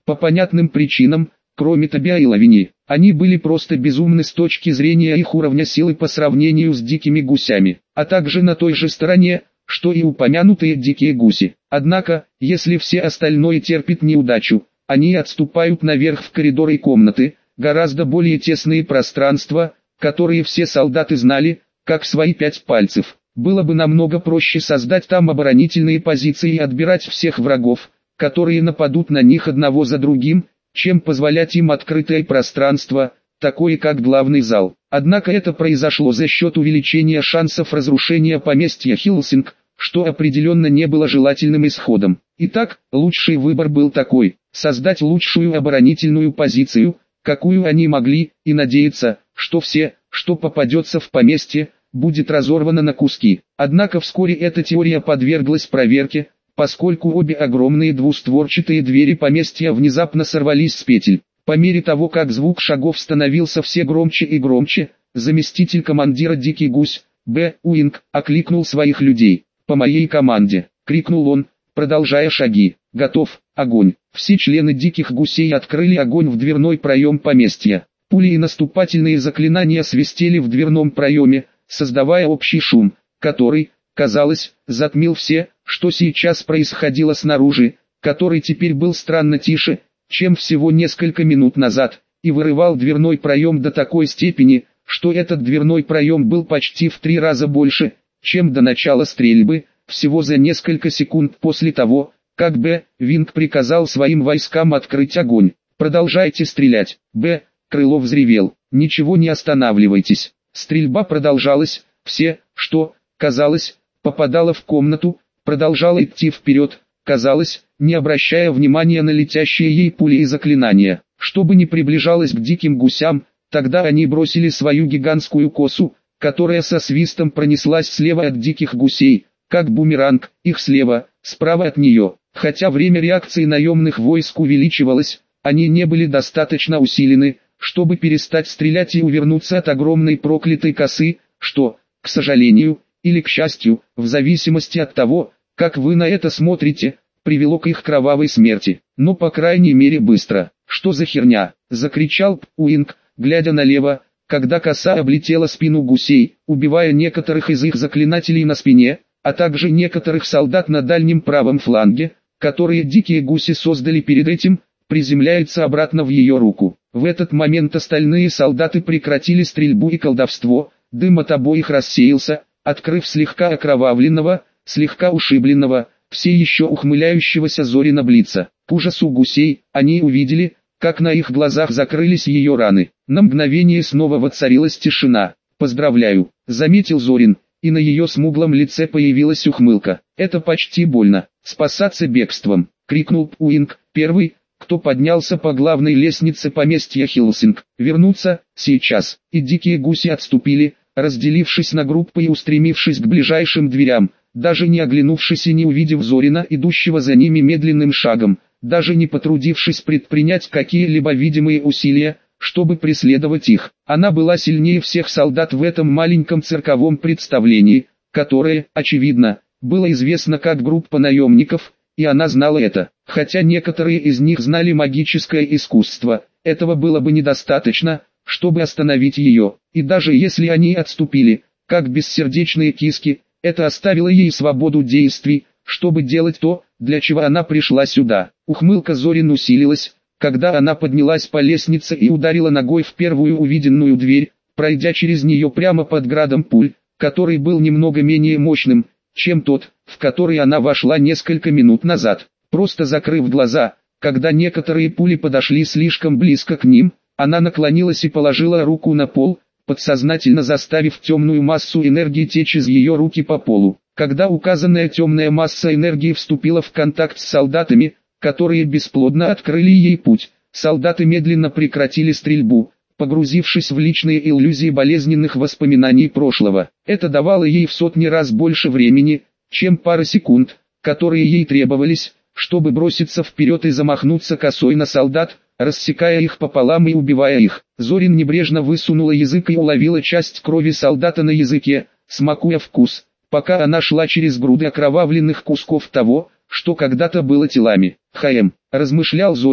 По понятным причинам, кроме Тобиа и Лавини, они были просто безумны с точки зрения их уровня силы по сравнению с дикими гусями, а также на той же стороне, что и упомянутые дикие гуси. Однако, если все остальное терпит неудачу, они отступают наверх в коридоры и комнаты, гораздо более тесные пространства, которые все солдаты знали, как свои 5 пальцев. Было бы намного проще создать там оборонительные позиции и отбирать всех врагов, которые нападут на них одного за другим, чем позволять им открытое пространство, такое как главный зал. Однако это произошло за счет увеличения шансов разрушения поместья Хиллсинг, что определенно не было желательным исходом. Итак, лучший выбор был такой: создать лучшую оборонительную позицию, какую они могли, и надеяться, что все, что попадется в поместье, будет разорвано на куски. Однако вскоре эта теория подверглась проверке, поскольку обе огромные двустворчатые двери поместья внезапно сорвались с петель. По мере того, как звук шагов становился все громче и громче, заместитель командира Дикий Гусь, Б. Уинг, окликнул своих людей. «По моей команде!» — крикнул он, продолжая шаги. «Готов! Огонь!» Все члены Диких Гусей открыли огонь в дверной проем поместья. Пули и наступательные заклинания свистели в дверном проеме, создавая общий шум, который, казалось, затмил все, что сейчас происходило снаружи, который теперь был странно тише, чем всего несколько минут назад, и вырывал дверной проем до такой степени, что этот дверной проем был почти в 3 раза больше, чем до начала стрельбы, всего за несколько секунд после того, как Б. Винг приказал своим войскам открыть огонь. «Продолжайте стрелять!» Б. Крылов взревел. «Ничего не останавливайтесь!» Стрельба продолжалась, все, что, казалось, попадало в комнату, продолжало идти вперед, казалось, не обращая внимания на летящие ей пули и заклинания. Чтобы не приближалось к диким гусям, тогда они бросили свою гигантскую косу, которая со свистом пронеслась слева от диких гусей, как бумеранг, их слева, справа от нее. Хотя время реакции наемных войск увеличивалось, они не были достаточно усилены, чтобы перестать стрелять и увернуться от огромной проклятой косы, что, к сожалению, или к счастью, в зависимости от того, как вы на это смотрите, привело к их кровавой смерти. Но по крайней мере быстро. «Что за херня?» — закричал Уинг, глядя налево, когда коса облетела спину гусей, убивая некоторых из их заклинателей на спине, а также некоторых солдат на дальнем правом фланге, которые дикие гуси создали перед этим, приземляется обратно в ее руку. В этот момент остальные солдаты прекратили стрельбу и колдовство, дым от обоих рассеялся, открыв слегка окровавленного, слегка ушибленного, все еще ухмыляющегося Зорина Блица. К ужасу гусей, они увидели, как на их глазах закрылись ее раны. На мгновение снова воцарилась тишина. «Поздравляю», — заметил Зорин, и на ее смуглом лице появилась ухмылка. «Это почти больно. Спасаться бегством», — крикнул Уинг, первый, кто поднялся по главной лестнице поместья Хиллсинг. «Вернуться, сейчас». И дикие гуси отступили, разделившись на группы и устремившись к ближайшим дверям, даже не оглянувшись и не увидев Зорина, идущего за ними медленным шагом, даже не потрудившись предпринять какие-либо видимые усилия, чтобы преследовать их. Она была сильнее всех солдат в этом маленьком цирковом представлении, которое, очевидно, было известно как группа наемников, и она знала это. Хотя некоторые из них знали магическое искусство, этого было бы недостаточно, чтобы остановить ее. И даже если они отступили, как бессердечные киски, это оставило ей свободу действий, чтобы делать то, для чего она пришла сюда. Ухмылка Зорин усилилась, когда она поднялась по лестнице и ударила ногой в первую увиденную дверь, пройдя через нее прямо под градом пуль, который был немного менее мощным, чем тот, в который она вошла несколько минут назад. Просто закрыв глаза, когда некоторые пули подошли слишком близко к ним, она наклонилась и положила руку на пол, подсознательно заставив темную массу энергии течь из ее руки по полу. Когда указанная темная масса энергии вступила в контакт с солдатами, которые бесплодно открыли ей путь, солдаты медленно прекратили стрельбу, погрузившись в личные иллюзии болезненных воспоминаний прошлого. Это давало ей в сотни раз больше времени, чем пара секунд, которые ей требовались, чтобы броситься вперед и замахнуться косой на солдат, рассекая их пополам и убивая их. Зорин небрежно высунула язык и уловила часть крови солдата на языке, смакуя вкус, пока она шла через груды окровавленных кусков того, что когда-то было телами. «Размышлял Зорин,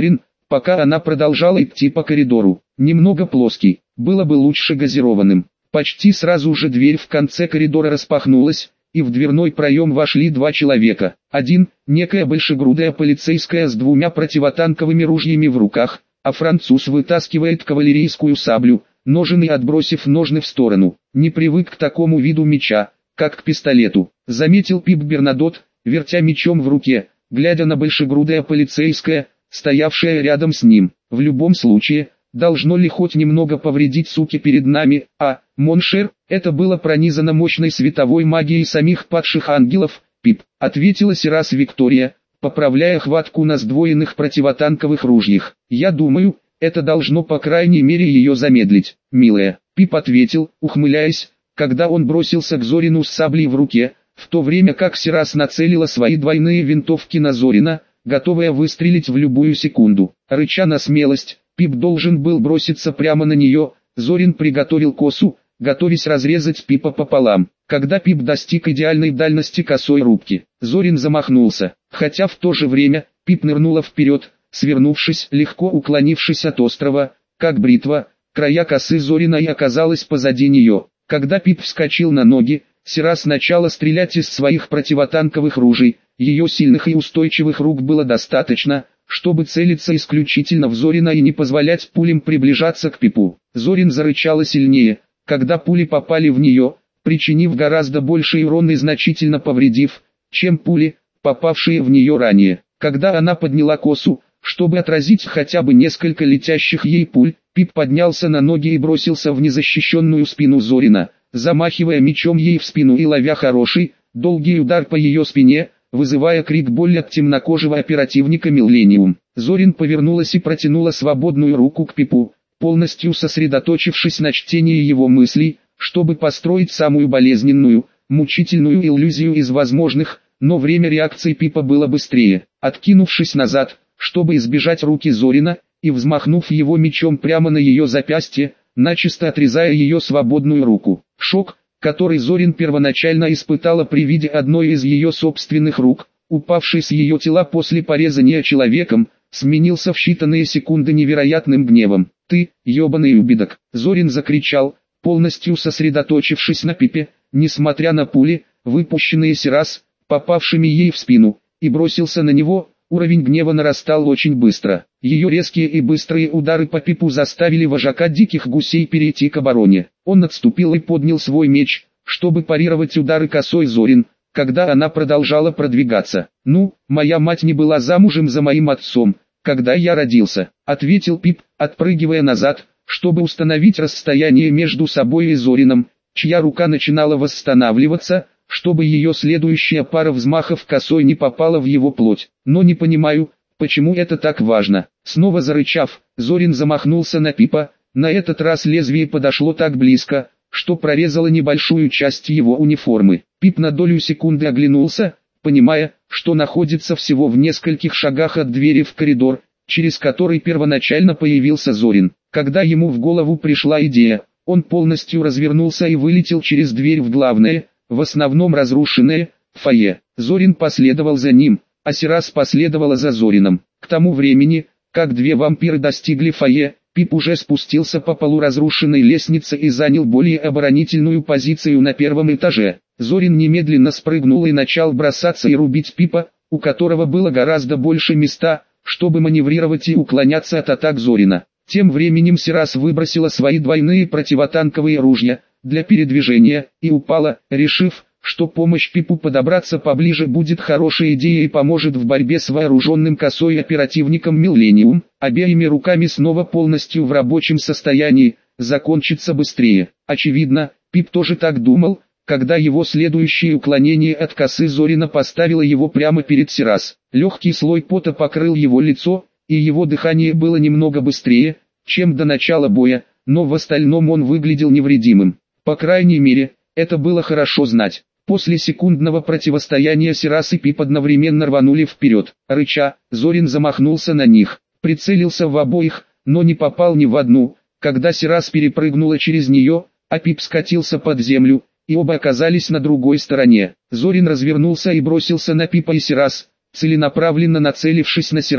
пока она продолжала идти по коридору. Немного плоский, было бы лучше газированным. Почти сразу же дверь в конце коридора распахнулась, и в дверной проем вошли два человека. Один, некая большегрудая полицейская с двумя противотанковыми ружьями в руках, а француз вытаскивает кавалерийскую саблю, ножны отбросив ножны в сторону. Не привык к такому виду меча, как к пистолету, заметил Пип Бернадотт, вертя мечом в руке, глядя на большегрудая полицейская, стоявшая рядом с ним. В любом случае, должно ли хоть немного повредить суки перед нами, моншер, это было пронизано мощной световой магией самих падших ангелов, Пип, ответила Сирас Виктория, поправляя хватку на сдвоенных противотанковых ружьях. Я думаю, это должно по крайней мере ее замедлить, милая. Пип ответил, ухмыляясь, когда он бросился к Зорину с саблей в руке, в то время как Сирас нацелила свои двойные винтовки на Зорина, готовая выстрелить в любую секунду. Рыча на смелость, Пип должен был броситься прямо на нее. Зорин приготовил косу, готовясь разрезать Пипа пополам. Когда Пип достиг идеальной дальности косой рубки, Зорин замахнулся, хотя в то же время Пип нырнула вперед, свернувшись, легко уклонившись от острова, как бритва, края косы Зорина и оказалась позади нее. Когда Пип вскочил на ноги, Сирас начала стрелять из своих противотанковых ружей. Ее сильных и устойчивых рук было достаточно, чтобы целиться исключительно в Зорина и не позволять пулям приближаться к Пипу. Зорин зарычала сильнее, когда пули попали в нее, причинив гораздо больший урон и значительно повредив, чем пули, попавшие в нее ранее. Когда она подняла косу, чтобы отразить хотя бы несколько летящих ей пуль, Пип поднялся на ноги и бросился в незащищенную спину Зорина, замахивая мечом ей в спину и ловя хороший, долгий удар по ее спине, вызывая крик боли от темнокожего оперативника Миллениум. Зорин повернулась и протянула свободную руку к Пипу, полностью сосредоточившись на чтении его мыслей, чтобы построить самую болезненную, мучительную иллюзию из возможных, но время реакции Пипа было быстрее. Откинувшись назад, чтобы избежать руки Зорина, и взмахнув его мечом прямо на ее запястье, начисто отрезая ее свободную руку. Шок, который Зорин первоначально испытала при виде одной из ее собственных рук, упавшей с ее тела после порезания человеком, сменился в считанные секунды невероятным гневом. «Ты, ебаный ублюдок!» Зорин закричал, полностью сосредоточившись на Пипе, несмотря на пули, выпущенные Сирас, попавшими ей в спину, и бросился на него. Уровень гнева нарастал очень быстро. Ее резкие и быстрые удары по Пипу заставили вожака диких гусей перейти к обороне. Он отступил и поднял свой меч, чтобы парировать удары косой Зорин, когда она продолжала продвигаться. «Ну, моя мать не была замужем за моим отцом, когда я родился», — ответил Пип, отпрыгивая назад, чтобы установить расстояние между собой и Зорином, чья рука начинала восстанавливаться, чтобы ее следующая пара взмахов косой не попала в его плоть. «Но не понимаю, почему это так важно». Снова зарычав, Зорин замахнулся на Пипа, на этот раз лезвие подошло так близко, что прорезало небольшую часть его униформы. Пип на долю секунды оглянулся, понимая, что находится всего в нескольких шагах от двери в коридор, через который первоначально появился Зорин. Когда ему в голову пришла идея, он полностью развернулся и вылетел через дверь в главное, в основном разрушенное, фойе. Зорин последовал за ним, а Сирас последовала за Зорином. К тому времени, как две вампиры достигли фойе, Пип уже спустился по полуразрушенной лестнице и занял более оборонительную позицию на первом этаже. Зорин немедленно спрыгнул и начал бросаться и рубить Пипа, у которого было гораздо больше места, чтобы маневрировать и уклоняться от атак Зорина. Тем временем Сирас выбросила свои двойные противотанковые ружья для передвижения и упала, решив, что помощь Пипу подобраться поближе будет хорошей идеей и поможет в борьбе с вооруженным косой оперативником Миллениум. Обеими руками снова полностью в рабочем состоянии, закончится быстрее. Очевидно, Пип тоже так думал, когда его следующее уклонение от косы Зорина поставило его прямо перед Сирас. Легкий слой пота покрыл его лицо, и его дыхание было немного быстрее, чем до начала боя, но в остальном он выглядел невредимым. По крайней мере, это было хорошо знать. После секундного противостояния Сирас и Пип одновременно рванули вперед. Рыча, Зорин замахнулся на них, прицелился в обоих, но не попал ни в одну. Когда Сирас перепрыгнула через нее, а Пип скатился под землю, и оба оказались на другой стороне. Зорин развернулся и бросился на Пипа и Сирас, целенаправленно нацелившись на Сирас,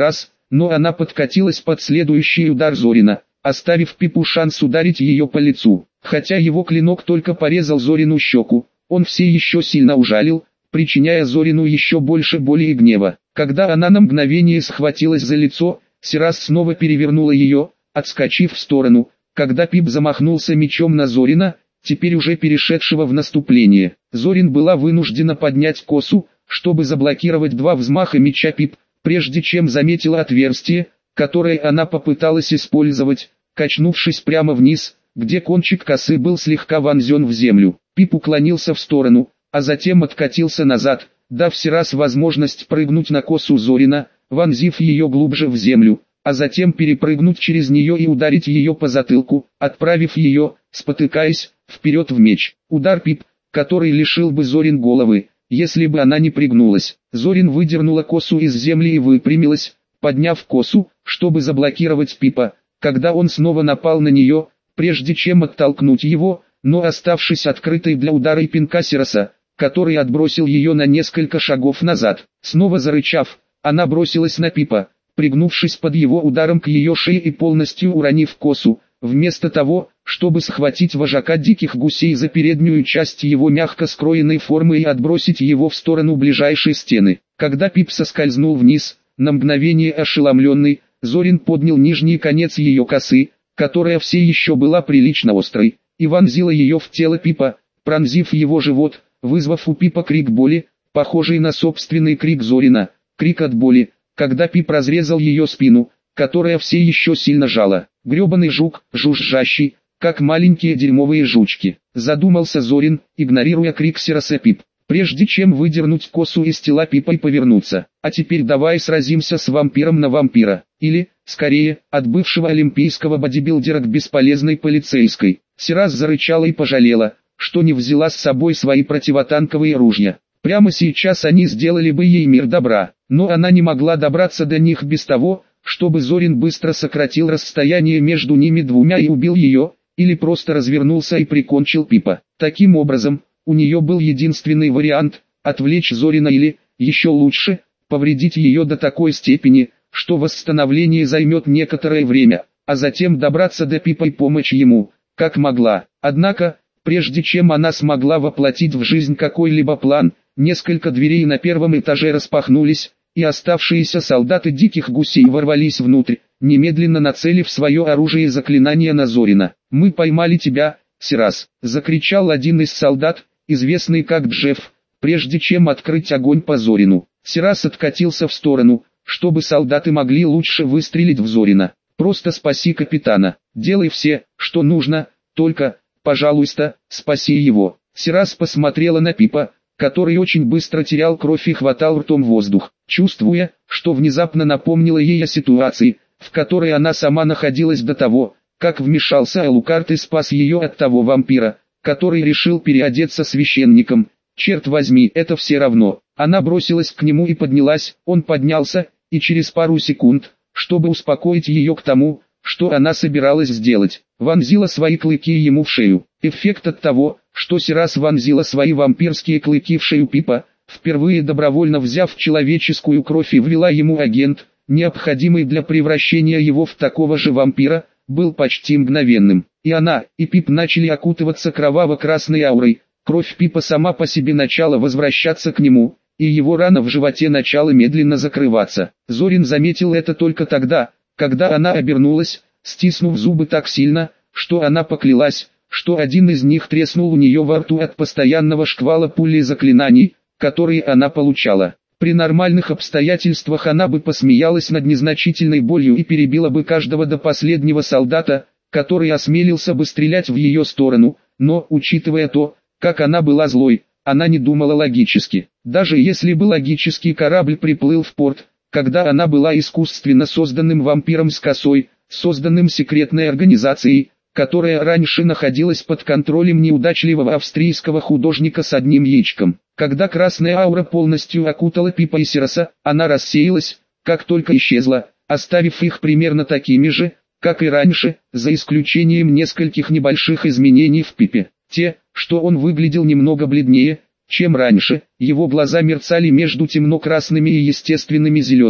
но она подкатилась под следующий удар Зорина, оставив Пипу шанс ударить ее по лицу. Хотя его клинок только порезал Зорину щеку, он все еще сильно ужалил, причиняя Зорину еще больше боли и гнева. Когда она на мгновение схватилась за лицо, Сирас снова перевернула ее, отскочив в сторону. Когда Пип замахнулся мечом на Зорина, теперь уже перешедшего в наступление, Зорин была вынуждена поднять косу, чтобы заблокировать два взмаха меча Пип, прежде чем заметила отверстие, которое она попыталась использовать, качнувшись прямо вниз, где кончик косы был слегка вонзен в землю. Пип уклонился в сторону, а затем откатился назад, дав Сирас возможность прыгнуть на косу Зорина, вонзив ее глубже в землю, а затем перепрыгнуть через нее и ударить ее по затылку, отправив ее, спотыкаясь, вперед в меч. Удар Пип, который лишил бы Зорин головы, если бы она не пригнулась. Зорин выдернула косу из земли и выпрямилась, подняв косу, чтобы заблокировать Пипа, когда он снова напал на нее, прежде чем оттолкнуть его, но оставшись открытой для удара и пинка Сираса, который отбросил ее на несколько шагов назад. Снова зарычав, она бросилась на Пипа, пригнувшись под его ударом к ее шее и полностью уронив косу, вместо того, чтобы схватить вожака диких гусей за переднюю часть его мягко скроенной формы и отбросить его в сторону ближайшей стены. Когда Пип соскользнул вниз, на мгновение ошеломленный, Зорин поднял нижний конец ее косы, которая все еще была прилично острой, и вонзила ее в тело Пипа, пронзив его живот, вызвав у Пипа крик боли, похожий на собственный крик Зорина, крик от боли, когда Пип разрезал ее спину, которая все еще сильно жала. Гребаный жук, жужжащий, как маленькие дерьмовые жучки. Задумался Зорин, игнорируя крик Сираса. Пип, прежде чем выдернуть косу из тела Пипа и повернуться. А теперь давай сразимся с вампиром на вампира. Или, скорее, от бывшего олимпийского бодибилдера к бесполезной полицейской. Сирас зарычала и пожалела, что не взяла с собой свои противотанковые ружья. Прямо сейчас они сделали бы ей мир добра, но она не могла добраться до них без того, чтобы Зорин быстро сократил расстояние между ними двумя и убил ее, или просто развернулся и прикончил Пипа. Таким образом, у нее был единственный вариант – отвлечь Зорина или, еще лучше, повредить ее до такой степени, что восстановление займет некоторое время, а затем добраться до Пипа и помочь ему, как могла. Однако, прежде чем она смогла воплотить в жизнь какой-либо план, несколько дверей на первом этаже распахнулись, и оставшиеся солдаты диких гусей ворвались внутрь, немедленно нацелив свое оружие и заклинание на Зорина. «Мы поймали тебя, Сирас!» — закричал один из солдат, известный как Джефф, прежде чем открыть огонь по Зорину. Сирас откатился в сторону, чтобы солдаты могли лучше выстрелить в Зорина. «Просто спаси капитана, делай все, что нужно, только, пожалуйста, спаси его». Сирас посмотрела на Пипа, который очень быстро терял кровь и хватал ртом воздух, чувствуя, что внезапно напомнила ей о ситуации, в которой она сама находилась до того, как вмешался Алукард и спас ее от того вампира, который решил переодеться священником. Черт возьми, это все равно. Она бросилась к нему и поднялась, он поднялся, и через пару секунд, чтобы успокоить ее к тому, что она собиралась сделать, вонзила свои клыки ему в шею. Эффект от того, что Сирас вонзила свои вампирские клыки в шею Пипа, впервые добровольно взяв человеческую кровь и ввела ему агент, необходимый для превращения его в такого же вампира, был почти мгновенным. И она, и Пип начали окутываться кроваво-красной аурой. Кровь Пипа сама по себе начала возвращаться к нему, и его рана в животе начала медленно закрываться. Зорин заметил это только тогда, когда она обернулась, стиснув зубы так сильно, что она поклялась, что один из них треснул у нее во рту от постоянного шквала пуль и заклинаний, которые она получала. При нормальных обстоятельствах она бы посмеялась над незначительной болью и перебила бы каждого до последнего солдата, который осмелился бы стрелять в ее сторону, но, учитывая то, как она была злой, она не думала логически. Даже если бы логический корабль приплыл в порт, когда она была искусственно созданным вампиром с косой, созданным секретной организацией, которая раньше находилась под контролем неудачливого австрийского художника с одним яичком. Когда красная аура полностью окутала Пипа и Сираса, она рассеялась, как только исчезла, оставив их примерно такими же, как и раньше, за исключением нескольких небольших изменений в Пипе. Те, что он выглядел немного бледнее, чем раньше, его глаза мерцали между темно-красными и естественными зелеными,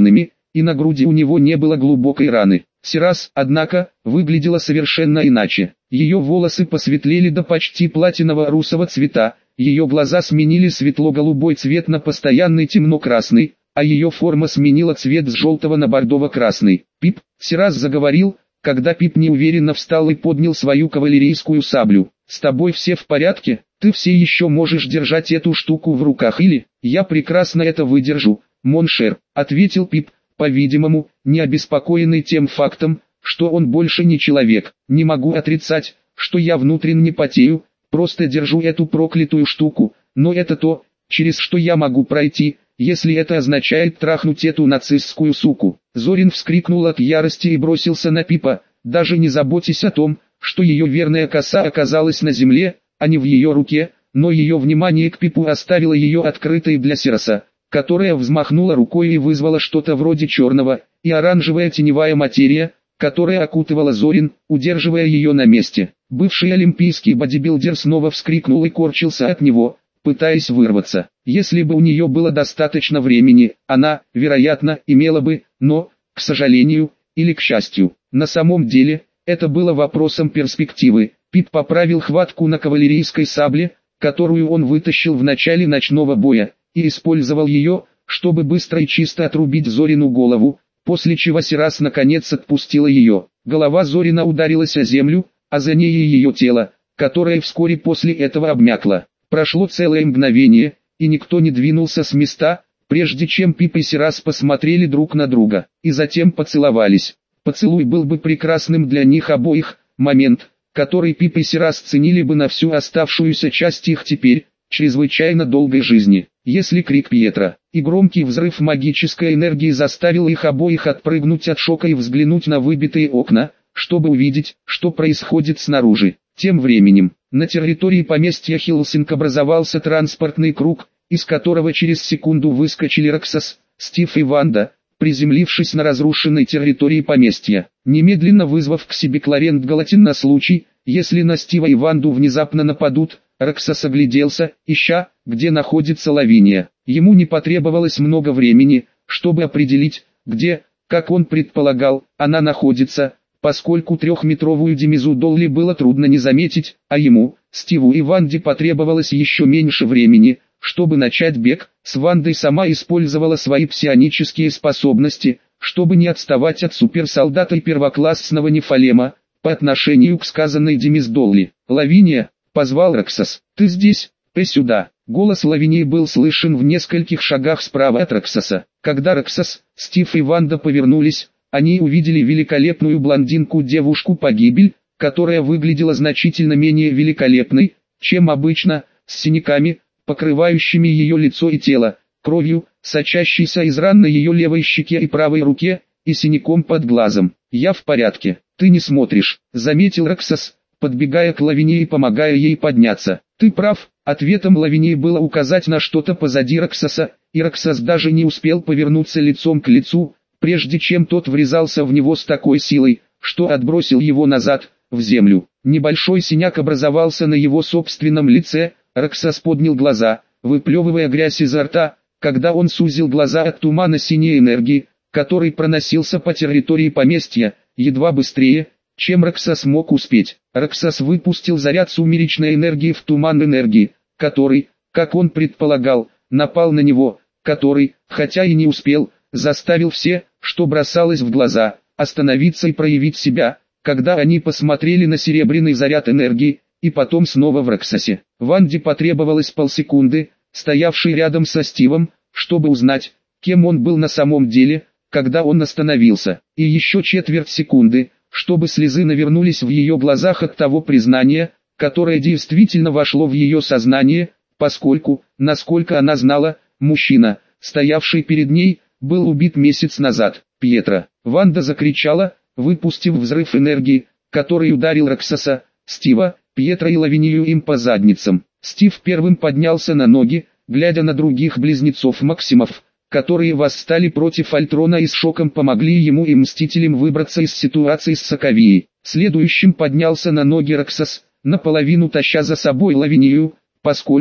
и на груди у него не было глубокой раны. Сирас, однако, выглядела совершенно иначе. Ее волосы посветлели до почти платиново-русого цвета, ее глаза сменили светло-голубой цвет на постоянный темно-красный, а ее форма сменила цвет с желтого на бордово-красный. «Пип», Сирас заговорил, когда Пип неуверенно встал и поднял свою кавалерийскую саблю. «С тобой все в порядке? Ты все еще можешь держать эту штуку в руках или...» «Я прекрасно это выдержу, моншер», — ответил Пип, по-видимому, не обеспокоенный тем фактом, что он больше не человек. «Не могу отрицать, что я внутренне потею, просто держу эту проклятую штуку, но это то, через что я могу пройти, если это означает трахнуть эту нацистскую суку». Зорин вскрикнул от ярости и бросился на Пипа, даже не заботясь о том, что ее верная коса оказалась на земле, а не в ее руке, но ее внимание к Пипу оставило ее открытой для Сираса, которая взмахнула рукой и вызвала что-то вроде черного и оранжевая теневая материя, которая окутывала Зорин, удерживая ее на месте. Бывший олимпийский бодибилдер снова вскрикнул и корчился от него, пытаясь вырваться. Если бы у нее было достаточно времени, она, вероятно, имела бы, но, к сожалению, или к счастью, на самом деле, это было вопросом перспективы. Пип поправил хватку на кавалерийской сабле, которую он вытащил в начале ночного боя, и использовал ее, чтобы быстро и чисто отрубить Зорину голову, после чего Сирас наконец отпустила ее. Голова Зорина ударилась о землю, а за ней и ее тело, которое вскоре после этого обмякло. Прошло целое мгновение, и никто не двинулся с места, прежде чем Пип и Сирас посмотрели друг на друга, и затем поцеловались. Поцелуй был бы прекрасным для них обоих, момент, который Пип и Сирас ценили бы на всю оставшуюся часть их теперь, чрезвычайно долгой жизни. Если крик Пьетро и громкий взрыв магической энергии заставил их обоих отпрыгнуть от шока и взглянуть на выбитые окна, чтобы увидеть, что происходит снаружи. Тем временем, на территории поместья Хиллсинг образовался транспортный круг, из которого через секунду выскочили Роксас, Стив и Ванда, приземлившись на разрушенной территории поместья, немедленно вызвав к себе Кларент Галатин на случай, если на Стива и Ванду внезапно нападут. Роксас огляделся, ища, где находится Лавиния. Ему не потребовалось много времени, чтобы определить, где, как он предполагал, она находится, поскольку трехметровую Демизу Долли было трудно не заметить, а ему, Стиву и Ванде потребовалось еще меньше времени, чтобы начать бег. С Вандой сама использовала свои псионические способности, чтобы не отставать от суперсолдата и первоклассного Нефалема, по отношению к сказанной Демиз Долли. «Лавиния», — позвал Роксас, — «ты здесь? Сюда». Голос Лавинии был слышен в нескольких шагах справа от Роксаса. Когда Роксас, Стив и Ванда повернулись, они увидели великолепную блондинку-девушку-погибель, которая выглядела значительно менее великолепной, чем обычно, с синяками, покрывающими ее лицо и тело, кровью, сочащейся из ран на ее левой щеке и правой руке, и синяком под глазом. «Я в порядке, ты не смотришь», — заметил Роксас, подбегая к Лавинии и помогая ей подняться. «Ты прав», — ответом Лавинии было указать на что-то позади Роксаса, и Роксас даже не успел повернуться лицом к лицу, прежде чем тот врезался в него с такой силой, что отбросил его назад, в землю. Небольшой синяк образовался на его собственном лице. Роксас поднял глаза, выплевывая грязь изо рта, когда он сузил глаза от тумана синей энергии, который проносился по территории поместья, едва быстрее, чем Роксас мог успеть. Роксас выпустил заряд сумеречной энергии в туман энергии, который, как он предполагал, напал на него, который, хотя и не успел, заставил все, что бросалось в глаза, остановиться и проявить себя, когда они посмотрели на серебряный заряд энергии, и потом снова в Роксасе. Ванде потребовалось полсекунды, стоявшей рядом со Стивом, чтобы узнать, кем он был на самом деле, когда он остановился, и еще четверть секунды, чтобы слезы навернулись в ее глазах от того признания, которое действительно вошло в ее сознание, поскольку, насколько она знала, мужчина, стоявший перед ней, был убит месяц назад. «Пьетро!» Ванда закричала, выпустив взрыв энергии, который ударил Роксаса, Стива, Пьетро и Лавинию им по задницам. Стив первым поднялся на ноги, глядя на других близнецов-максимов, которые восстали против Альтрона и с шоком помогли ему и Мстителям выбраться из ситуации с Соковией. Следующим поднялся на ноги Роксас, наполовину таща за собой Лавинию, поскольку,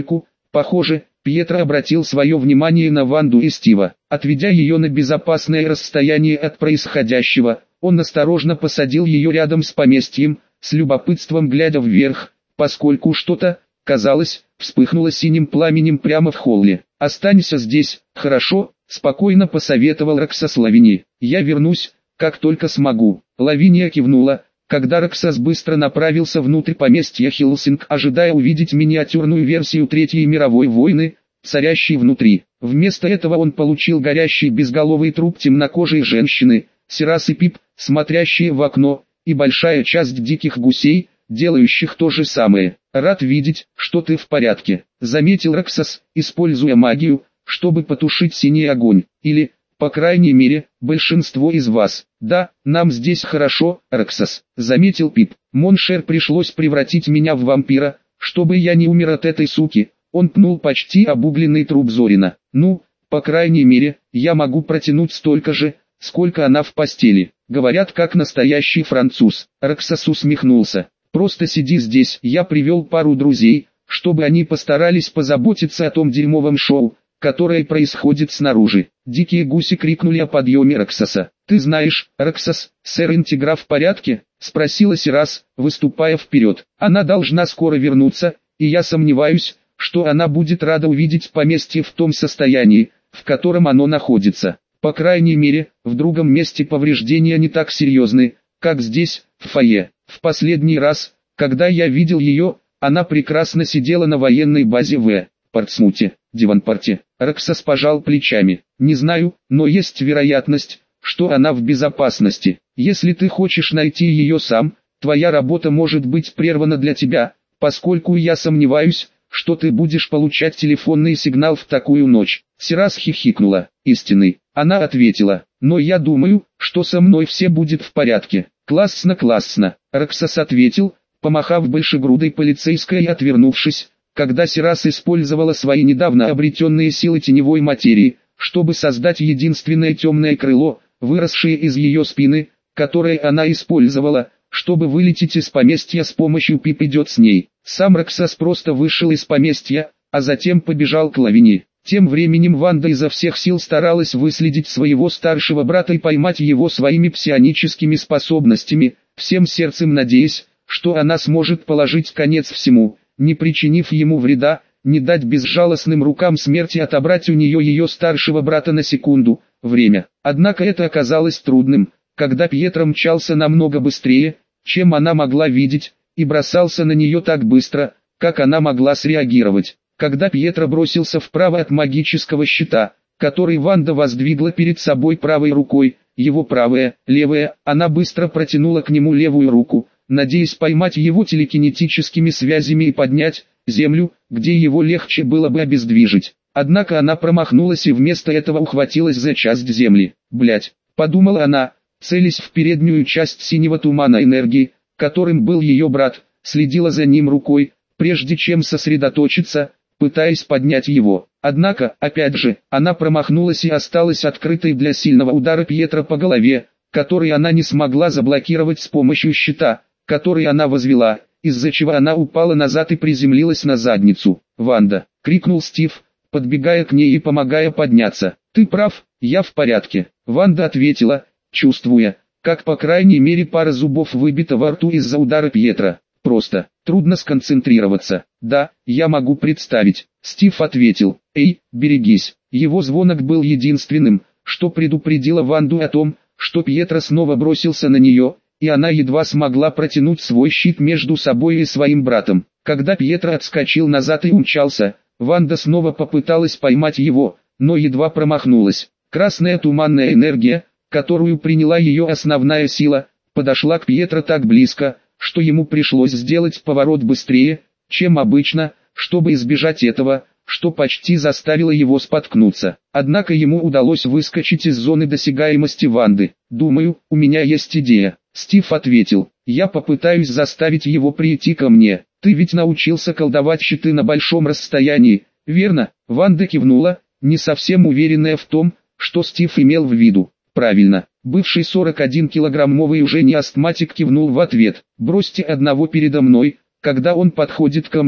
Похоже, Пьетро обратил свое внимание на Ванду и Стива. Отведя ее на безопасное расстояние от происходящего, он осторожно посадил ее рядом с поместьем, с любопытством глядя вверх, поскольку что-то, казалось, вспыхнуло синим пламенем прямо в холле. «Останься здесь, хорошо?» – спокойно посоветовал Роксас Лавинии. «Я вернусь, как только смогу». Лавиния кивнула, когда Роксас быстро направился внутрь поместья Хилсинг, ожидая увидеть миниатюрную версию Третьей мировой войны, царящей внутри. Вместо этого он получил горящий безголовый труп темнокожей женщины, Сирас и Пип, смотрящие в окно, и большая часть диких гусей, делающих то же самое. «Рад видеть, что ты в порядке», — заметил Роксас, используя магию, чтобы потушить синий огонь. «Или, по крайней мере, большинство из вас». «Да, нам здесь хорошо, Роксас», — заметил Пип. «Моншер пришлось превратить меня в вампира, чтобы я не умер от этой суки». Он пнул почти обугленный труп Зорина. «Ну, по крайней мере, я могу протянуть столько же, сколько она в постели». Говорят, как настоящий француз. Роксас усмехнулся. «Просто сиди здесь». Я привел пару друзей, чтобы они постарались позаботиться о том дерьмовом шоу, которое происходит снаружи. Дикие гуси крикнули о подъеме Роксаса. «Ты знаешь, Роксас, сэр Интегра в порядке?» — спросила Сирас, выступая вперед. «Она должна скоро вернуться, и я сомневаюсь, что она будет рада увидеть поместье в том состоянии, в котором оно находится. По крайней мере, в другом месте повреждения не так серьезны, как здесь, в фойе. В последний раз, когда я видел ее, она прекрасно сидела на военной базе в Портсмуте, Девонпорте». Роксас пожал плечами. «Не знаю, но есть вероятность, что она в безопасности. Если ты хочешь найти ее сам, твоя работа может быть прервана для тебя, поскольку я сомневаюсь, что ты будешь получать телефонный сигнал в такую ночь». Сирас хихикнула. «Истинный». Она ответила. «Но я думаю, что со мной все будет в порядке». «Классно, классно», — Роксас ответил, помахав большегрудой полицейской и отвернувшись, когда Сирас использовала свои недавно обретенные силы теневой материи, чтобы создать единственное темное крыло, выросшее из ее спины, которое она использовала, чтобы вылететь из поместья с помощью Пип идет с ней. Сам Роксас просто вышел из поместья, а затем побежал к Лавинии. Тем временем Ванда изо всех сил старалась выследить своего старшего брата и поймать его своими псионическими способностями, всем сердцем надеясь, что она сможет положить конец всему, не причинив ему вреда, не дать безжалостным рукам смерти отобрать у нее ее старшего брата на секунду, время. Однако это оказалось трудным, когда Пьетро мчался намного быстрее, чем она могла видеть, и бросался на нее так быстро, как она могла среагировать. Когда Пьетро бросился вправо от магического щита, который Ванда воздвигла перед собой правой рукой, его правая, левая, она быстро протянула к нему левую руку, надеясь поймать его телекинетическими связями и поднять землю, где его легче было бы обездвижить. Однако она промахнулась и вместо этого ухватилась за часть земли. «Блядь», — подумала она, целясь в переднюю часть синего тумана энергии, которым был ее брат, следила за ним рукой, прежде чем сосредоточиться, пытаясь поднять его. Однако, опять же, она промахнулась и осталась открытой для сильного удара Пьетро по голове, который она не смогла заблокировать с помощью щита, который она возвела, из-за чего она упала назад и приземлилась на задницу. «Ванда!» — крикнул Стив, подбегая к ней и помогая подняться. «Ты прав, я в порядке». Ванда ответила, чувствуя, как по крайней мере пара зубов выбита во рту из-за удара Пьетро. «Просто, трудно сконцентрироваться». «Да, я могу представить», — Стив ответил. «Эй, берегись». Его звонок был единственным, что предупредило Ванду о том, что Пьетро снова бросился на нее, и она едва смогла протянуть свой щит между собой и своим братом. Когда Пьетро отскочил назад и умчался, Ванда снова попыталась поймать его, но едва промахнулась. Красная туманная энергия, которую приняла ее основная сила, подошла к Пьетро так близко, что ему пришлось сделать поворот быстрее, чем обычно, чтобы избежать этого, что почти заставило его споткнуться. Однако ему удалось выскочить из зоны досягаемости Ванды. «Думаю, у меня есть идея», — Стив ответил. «Я попытаюсь заставить его прийти ко мне. Ты ведь научился колдовать щиты на большом расстоянии, верно?» Ванда кивнула, не совсем уверенная в том, что Стив имел в виду. «Правильно». Бывший 41-килограммовый уже не астматик кивнул в ответ. «Бросьте одного передо мной, когда он подходит ко мне,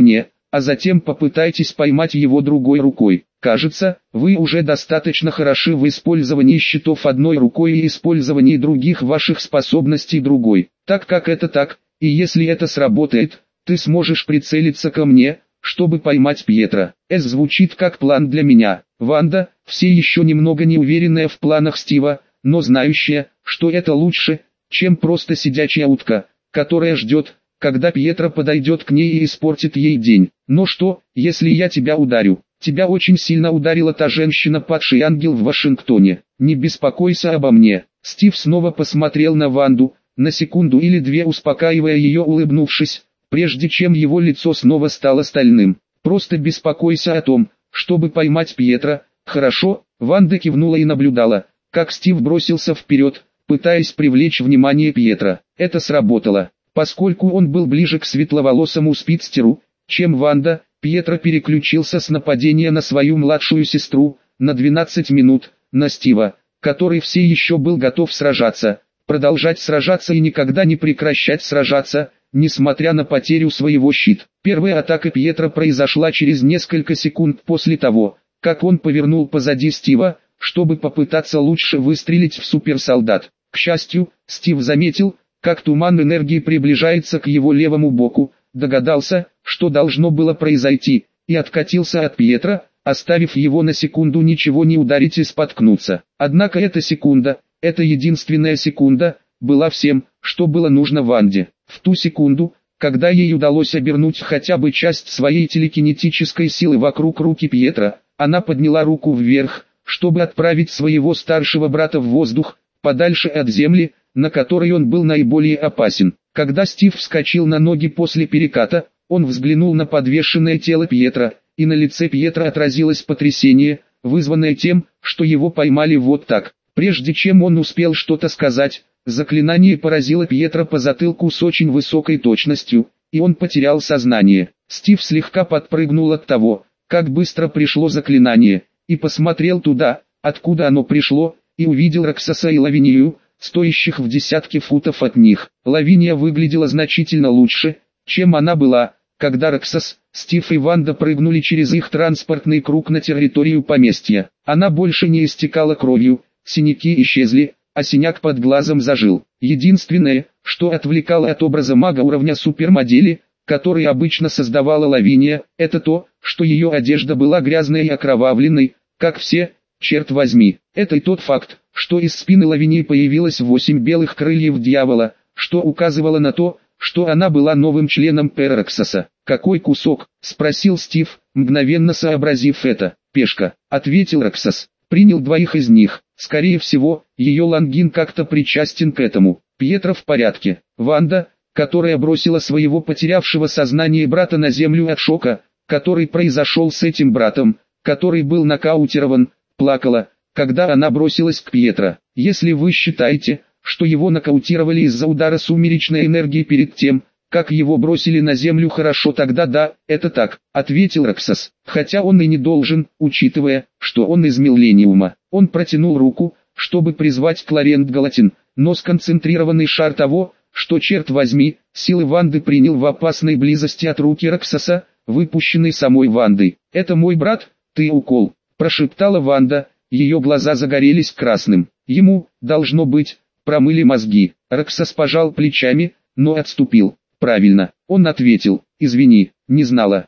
а затем попытайтесь поймать его другой рукой. Кажется, вы уже достаточно хороши в использовании щитов одной рукой и использовании других ваших способностей другой. Так как это так, и если это сработает, ты сможешь прицелиться ко мне, чтобы поймать Пьетро. Звучит как план для меня. Ванда, все еще немного неуверенная в планах Стива, но знающая, что это лучше, чем просто сидячая утка, которая ждет, когда Пьетро подойдет к ней и испортит ей день. Но что, если я тебя ударю? Тебя очень сильно ударила та женщина, падший ангел в Вашингтоне. Не беспокойся обо мне. Стив снова посмотрел на Ванду, на секунду или две успокаивая ее, улыбнувшись, прежде чем его лицо снова стало стальным. Просто беспокойся о том, чтобы поймать Пьетро. Хорошо? Ванда кивнула и наблюдала, как Стив бросился вперед, пытаясь привлечь внимание Пьетро. Это сработало. Поскольку он был ближе к светловолосому спидстеру, чем Ванда, Пьетро переключился с нападения на свою младшую сестру, на 12 минут, на Стива, который все еще был готов сражаться, продолжать сражаться и никогда не прекращать сражаться, несмотря на потерю своего щит. Первая атака Пьетро произошла через несколько секунд после того, как он повернул позади Стива, чтобы попытаться лучше выстрелить в суперсолдат. К счастью, Стив заметил, как туман энергии приближается к его левому боку, догадался, что должно было произойти, и откатился от Пьетро, оставив его на секунду ничего не ударить и споткнуться. Однако эта секунда, эта единственная секунда, была всем, что было нужно Ванде. В ту секунду, когда ей удалось обернуть хотя бы часть своей телекинетической силы вокруг руки Пьетро, она подняла руку вверх, чтобы отправить своего старшего брата в воздух, подальше от земли, на которой он был наиболее опасен. Когда Стив вскочил на ноги после переката, он взглянул на подвешенное тело Пьетро, и на лице Пьетро отразилось потрясение, вызванное тем, что его поймали вот так. Прежде чем он успел что-то сказать, заклинание поразило Пьетро по затылку с очень высокой точностью, и он потерял сознание. Стив слегка подпрыгнул от того, как быстро пришло заклинание, и посмотрел туда, откуда оно пришло, и увидел Роксаса и Лавинию, стоящих в десятке футов от них. Лавиния выглядела значительно лучше, чем она была, когда Роксас, Стив и Ванда прыгнули через их транспортный круг на территорию поместья. Она больше не истекала кровью, синяки исчезли, а синяк под глазом зажил. Единственное, что отвлекало от образа мага уровня супермодели, который обычно создавала Лавиния, это то, что ее одежда была грязной и окровавленной, как все, черт возьми. Это и тот факт, что из спины Лавинии появилось 8 белых крыльев дьявола, что указывало на то, что она была новым членом Перроксаса. «Какой кусок?» – спросил Стив, мгновенно сообразив это. «Пешка», – ответил Роксас. «Принял 2 из них. Скорее всего, ее Лангин как-то причастен к этому. Пьетро в порядке. Ванда, которая бросила своего потерявшего сознание брата на землю от шока, который произошел с этим братом, который был нокаутирован, плакала, когда она бросилась к Пьетро. Если вы считаете, что его нокаутировали из-за удара сумеречной энергии перед тем, как его бросили на землю, хорошо, тогда да, это так», — ответил Роксас. «Хотя он и не должен, учитывая, что он из Миллениума». Он протянул руку, чтобы призвать Кларент Галатин, но сконцентрированный шар того, что, черт возьми, силы Ванды принял в опасной близости от руки Роксаса, выпущенной самой Вандой. «Это мой брат, ты укол», — прошептала Ванда, ее глаза загорелись красным. Ему, должно быть, промыли мозги. Роксас пожал плечами, но отступил. «Правильно», — он ответил, «извини, не знала».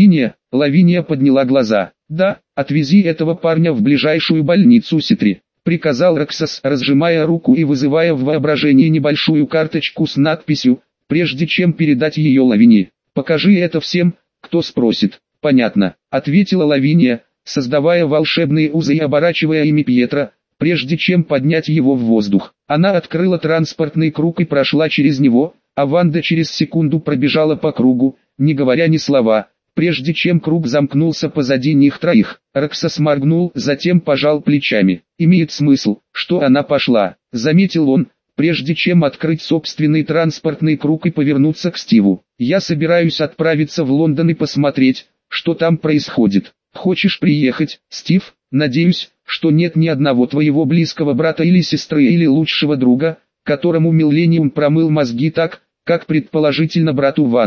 Лавиния подняла глаза. «Да, отвези этого парня в ближайшую больницу Ситри», — приказал Роксас, разжимая руку и вызывая в воображении небольшую карточку с надписью, прежде чем передать ее Лавинии. «Покажи это всем, кто спросит». «Понятно», — ответила Лавиния, создавая волшебные узы и оборачивая ими Пьетро, прежде чем поднять его в воздух. Она открыла транспортный круг и прошла через него, а Ванда через секунду пробежала по кругу, не говоря ни слова, прежде чем круг замкнулся позади них троих. Роксас моргнул, затем пожал плечами. «Имеет смысл, что она пошла», — заметил он, прежде чем открыть собственный транспортный круг и повернуться к Стиву. «Я собираюсь отправиться в Лондон и посмотреть, что там происходит. Хочешь приехать, Стив? Надеюсь, что нет ни одного твоего близкого брата или сестры или лучшего друга, которому Миллениум промыл мозги так, как предположительно брату Ванды».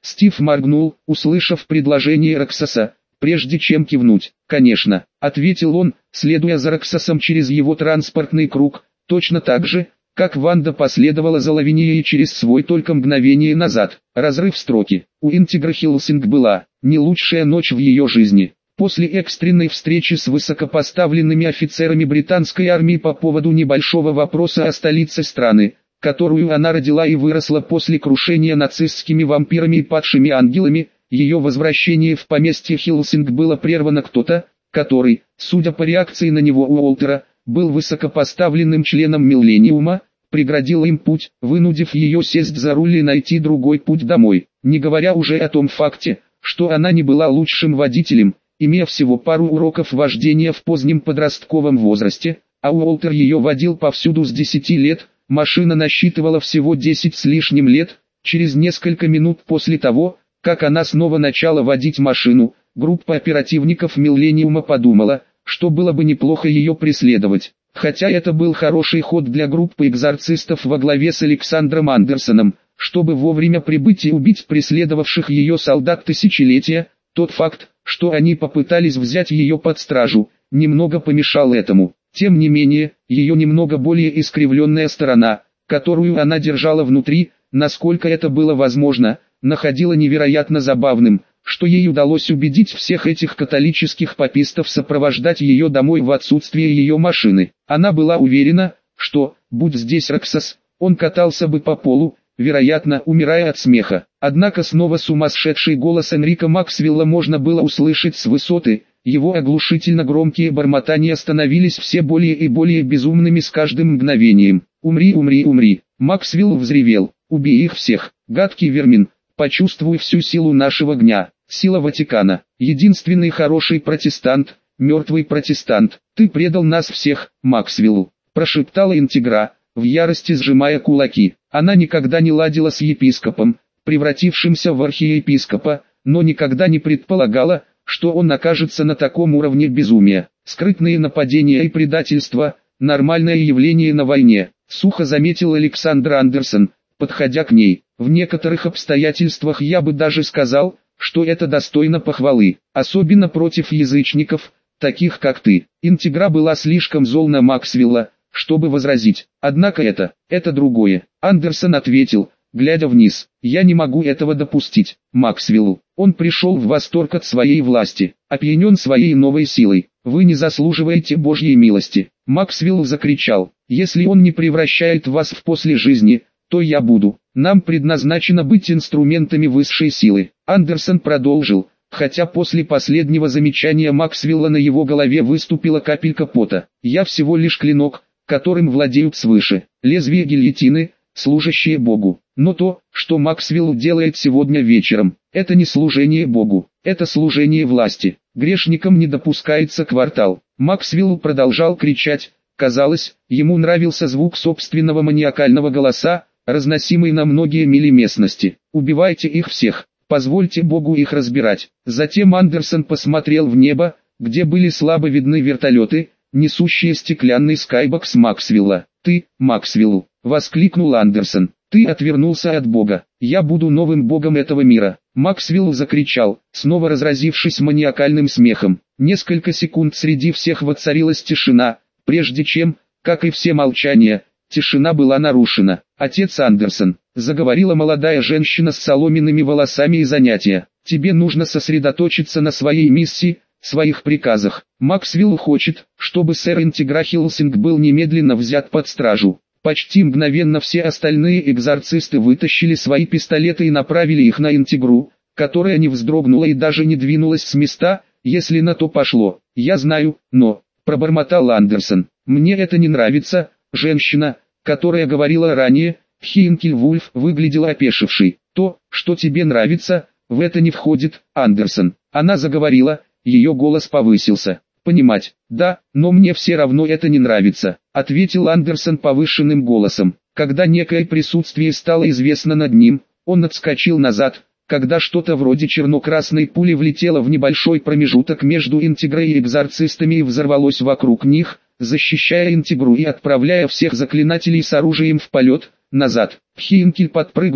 Стив моргнул, услышав предложение Роксаса, прежде чем кивнуть. «Конечно», — ответил он, следуя за Роксасом через его транспортный круг, точно так же, как Ванда последовала за Лавинией через свой только мгновение назад. Разрыв строки. У Интегры Хиллсинг была не лучшая ночь в ее жизни. После экстренной встречи с высокопоставленными офицерами британской армии по поводу небольшого вопроса о столице страны, которую она родила и выросла после крушения нацистскими вампирами и падшими ангелами, ее возвращение в поместье Хиллсинг было прервано кто-то, который, судя по реакции на него Уолтера, был высокопоставленным членом Миллениума, преградил им путь, вынудив ее сесть за руль и найти другой путь домой, не говоря уже о том факте, что она не была лучшим водителем, имея всего пару уроков вождения в позднем подростковом возрасте, а Уолтер ее водил повсюду с 10 лет, машина насчитывала всего 10 с лишним лет. Через несколько минут после того, как она снова начала водить машину, группа оперативников Миллениума подумала, что было бы неплохо ее преследовать. Хотя это был хороший ход для группы экзорцистов во главе с Александром Андерсоном, чтобы вовремя прибыть и убить преследовавших ее солдат тысячелетия, тот факт, что они попытались взять ее под стражу, немного помешал этому. Тем не менее, ее немного более искривленная сторона, которую она держала внутри, насколько это было возможно, находила невероятно забавным, что ей удалось убедить всех этих католических папистов сопровождать ее домой в отсутствие ее машины. Она была уверена, что, будь здесь Роксас, он катался бы по полу, вероятно, умирая от смеха. Однако снова сумасшедший голос Энрика Максвелла можно было услышать с высоты, его оглушительно громкие бормотания становились все более и более безумными с каждым мгновением. «Умри, умри, умри!» Максвелл взревел. «Убей их всех, гадкий вермин! Почувствуй всю силу нашего гня, сила Ватикана, единственный хороший протестант, мертвый протестант, ты предал нас всех, Максвелл», прошептала Интегра, в ярости сжимая кулаки. Она никогда не ладила с епископом, превратившимся в архиепископа, но никогда не предполагала, что он окажется на таком уровне безумия. Скрытные нападения и предательство – нормальное явление на войне, сухо заметил Александр Андерсон, подходя к ней. В некоторых обстоятельствах я бы даже сказал, что это достойно похвалы, особенно против язычников, таких как ты. Интегра была слишком зол на Максвелла, чтобы возразить. Однако это другое. Андерсон ответил, глядя вниз. Я не могу этого допустить, Максвелл. Он пришел в восторг от своей власти, опьянен своей новой силой. Вы не заслуживаете Божьей милости. Максвелл закричал. Если он не превращает вас в после жизни, то я буду. Нам предназначено быть инструментами высшей силы. Андерсон продолжил, хотя после последнего замечания Максвелла на его голове выступила капелька пота. Я всего лишь клинок, которым владеют свыше. Лезвие гильотины, служащее Богу. Но то, что Максвелл делает сегодня вечером, это не служение Богу, это служение власти. Грешникам не допускается квартал. Максвелл продолжал кричать. Казалось, ему нравился звук собственного маниакального голоса, разносимый на многие мили местности. Убивайте их всех, позвольте Богу их разбирать. Затем Андерсон посмотрел в небо, где были слабо видны вертолеты, несущие стеклянный скайбокс Максвелла. «Ты, Максвелл!» — воскликнул Андерсон. «Ты отвернулся от Бога. Я буду новым Богом этого мира!» Максвелл закричал, снова разразившись маниакальным смехом. Несколько секунд среди всех воцарилась тишина, прежде чем, как и все молчания, тишина была нарушена. «Отец Андерсон», — заговорила молодая женщина с соломенными волосами и занятия, — «тебе нужно сосредоточиться на своей миссии, своих приказах. Максвелл хочет, чтобы сэр Интегра Хиллсинг был немедленно взят под стражу». Почти мгновенно все остальные экзорцисты вытащили свои пистолеты и направили их на Интегру, которая не вздрогнула и даже не двинулась с места, если на то пошло. «Я знаю, но», — пробормотал Андерсон, — «мне это не нравится». Женщина, которая говорила ранее, Хинкель Вульф, выглядела опешившей. «То, что тебе нравится, в это не входит, Андерсон». Она заговорила, ее голос повысился. «Понимать, да, но мне все равно это не нравится», — ответил Андерсон повышенным голосом. Когда некое присутствие стало известно над ним, он отскочил назад, когда что-то вроде черно-красной пули влетело в небольшой промежуток между Интегрой и экзорцистами и взорвалось вокруг них, защищая Интегру и отправляя всех заклинателей с оружием в полет, назад. Хинкель подпрыгнула,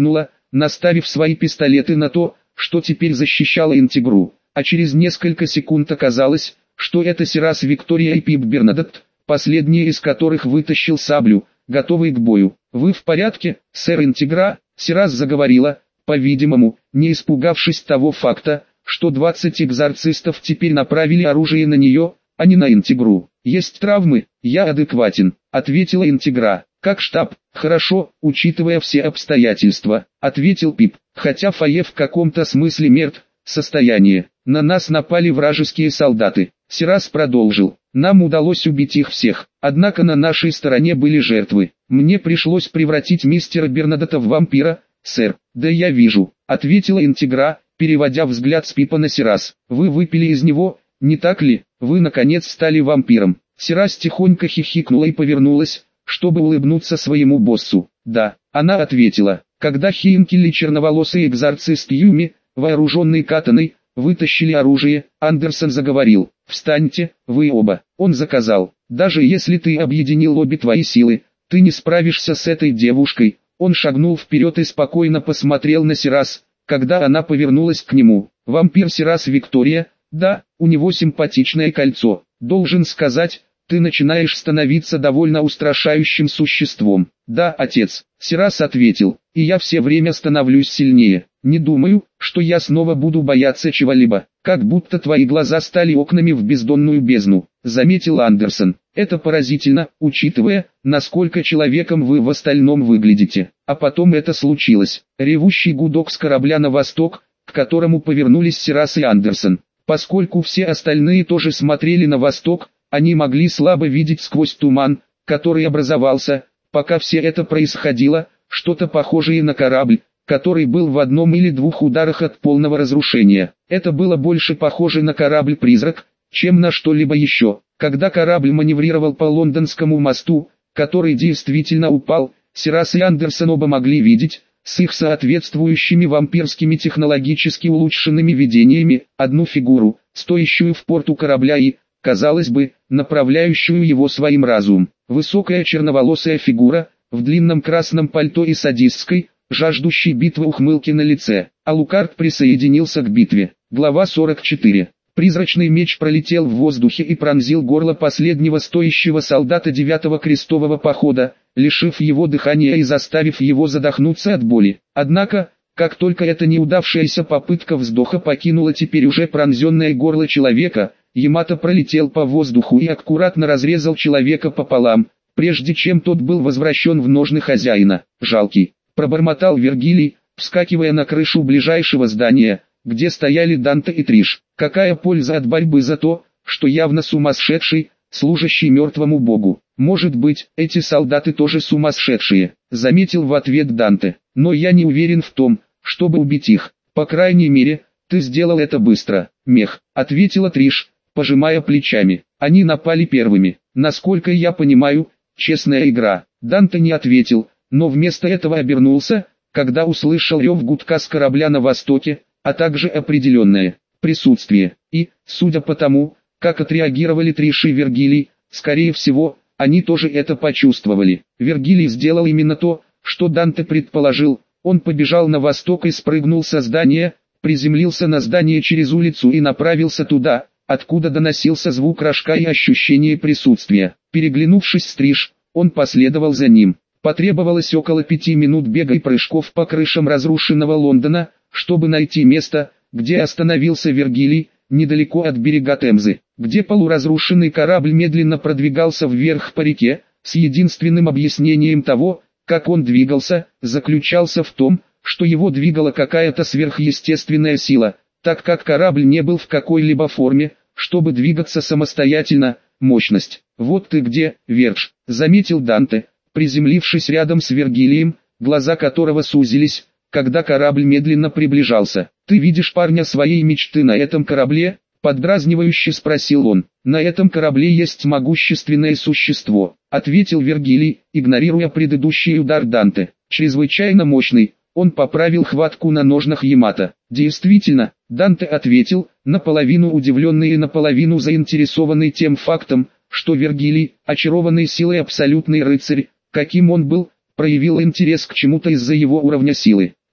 наставив свои пистолеты на то, что теперь защищало Интегру, а через несколько секунд оказалось, что это Сирас Виктория и Пип Бернадетт, последний из которых вытащил саблю, готовый к бою. «Вы в порядке, сэр Интегра?» Сирас заговорила, по-видимому, не испугавшись того факта, что 20 экзорцистов теперь направили оружие на нее, а не на Интегру. «Есть травмы, я адекватен», — ответила Интегра. «Как штаб, хорошо, учитывая все обстоятельства», — ответил Пип. «Хотя Фае в каком-то смысле мертв, состояние. На нас напали вражеские солдаты». Сирас продолжил. «Нам удалось убить их всех, однако на нашей стороне были жертвы. Мне пришлось превратить мистера Бернадетта в вампира, сэр». «Да я вижу», — ответила Интегра, переводя взгляд с Пипа на Сирас. «Вы выпили из него, не так ли? Вы наконец стали вампиром». Сирас тихонько хихикнула и повернулась, чтобы улыбнуться своему боссу. «Да», — она ответила. Когда Хейнкель и черноволосый экзорцист Юми, вооруженный катаной, вытащили оружие, Андерсон заговорил. «Встаньте, вы оба». Он заказал. «Даже если ты объединил обе твои силы, ты не справишься с этой девушкой». Он шагнул вперед и спокойно посмотрел на Сирас, когда она повернулась к нему. «Вампир Сирас Виктория, да, у него симпатичное кольцо. Должен сказать, ты начинаешь становиться довольно устрашающим существом». «Да, отец», — Сирас ответил, — «и я все время становлюсь сильнее. Не думаю, что я снова буду бояться чего-либо. Как будто твои глаза стали окнами в бездонную бездну», — заметил Андерсон. «Это поразительно, учитывая, насколько человеком вы в остальном выглядите». А потом это случилось. Ревущий гудок с корабля на восток, к которому повернулись Сирас и Андерсон. Поскольку все остальные тоже смотрели на восток, они могли слабо видеть сквозь туман, который образовался, пока все это происходило, что-то похожее на корабль, который был в одном или двух ударах от полного разрушения. Это было больше похоже на корабль-призрак, чем на что-либо еще. Когда корабль маневрировал по Лондонскому мосту, который действительно упал, Сирас и Андерсон оба могли видеть, с их соответствующими вампирскими технологически улучшенными видениями, одну фигуру, стоящую в порту корабля и, казалось бы, направляющую его своим разумом. Высокая черноволосая фигура, в длинном красном пальто и садистской, жаждущей битвы ухмылки на лице. Алукард присоединился к битве. Глава 44. Призрачный меч пролетел в воздухе и пронзил горло последнего стоящего солдата 9-го крестового похода, лишив его дыхания и заставив его задохнуться от боли. Однако, как только эта неудавшаяся попытка вздоха покинула теперь уже пронзенное горло человека, Ямато пролетел по воздуху и аккуратно разрезал человека пополам, прежде чем тот был возвращен в ножны хозяина. «Жалкий», — пробормотал Вергилий, вскакивая на крышу ближайшего здания, где стояли Данте и Триш. «Какая польза от борьбы за то, что явно сумасшедший, служащий мертвому богу? Может быть, эти солдаты тоже сумасшедшие», — заметил в ответ Данте. «Но я не уверен в том, чтобы убить их. По крайней мере, ты сделал это быстро». «Мех», — ответила Триш, пожимая плечами. «Они напали первыми. Насколько я понимаю, честная игра». Данте не ответил, но вместо этого обернулся, когда услышал рев гудка с корабля на востоке, а также определенное присутствие. И, судя по тому, как отреагировали Триш и Вергилий, скорее всего, они тоже это почувствовали. Вергилий сделал именно то, что Данте предположил. Он побежал на восток и спрыгнул со здания, приземлился на здание через улицу и направился туда, откуда доносился звук рожка и ощущение присутствия. Переглянувшись с Триш, он последовал за ним. Потребовалось около 5 минут бега и прыжков по крышам разрушенного Лондона, чтобы найти место, где остановился Вергилий, недалеко от берега Темзы, где полуразрушенный корабль медленно продвигался вверх по реке, с единственным объяснением того, как он двигался, заключался в том, что его двигала какая-то сверхъестественная сила, так как корабль не был в какой-либо форме, чтобы двигаться самостоятельно. «Мощность. Вот ты где, Вердж», — заметил Данте, приземлившись рядом с Вергилием, глаза которого сузились, когда корабль медленно приближался. «Ты видишь парня своей мечты на этом корабле?» — поддразнивающе спросил он. «На этом корабле есть могущественное существо», — ответил Вергилий, игнорируя предыдущий удар Данте. «Чрезвычайно мощный». Он поправил хватку на ножнах Ямато. «Действительно», — Данте ответил, наполовину удивленный и наполовину заинтересованный тем фактом, что Вергилий, очарованный силой абсолютный рыцарь, каким он был, проявил интерес к чему-то из-за его уровня силы.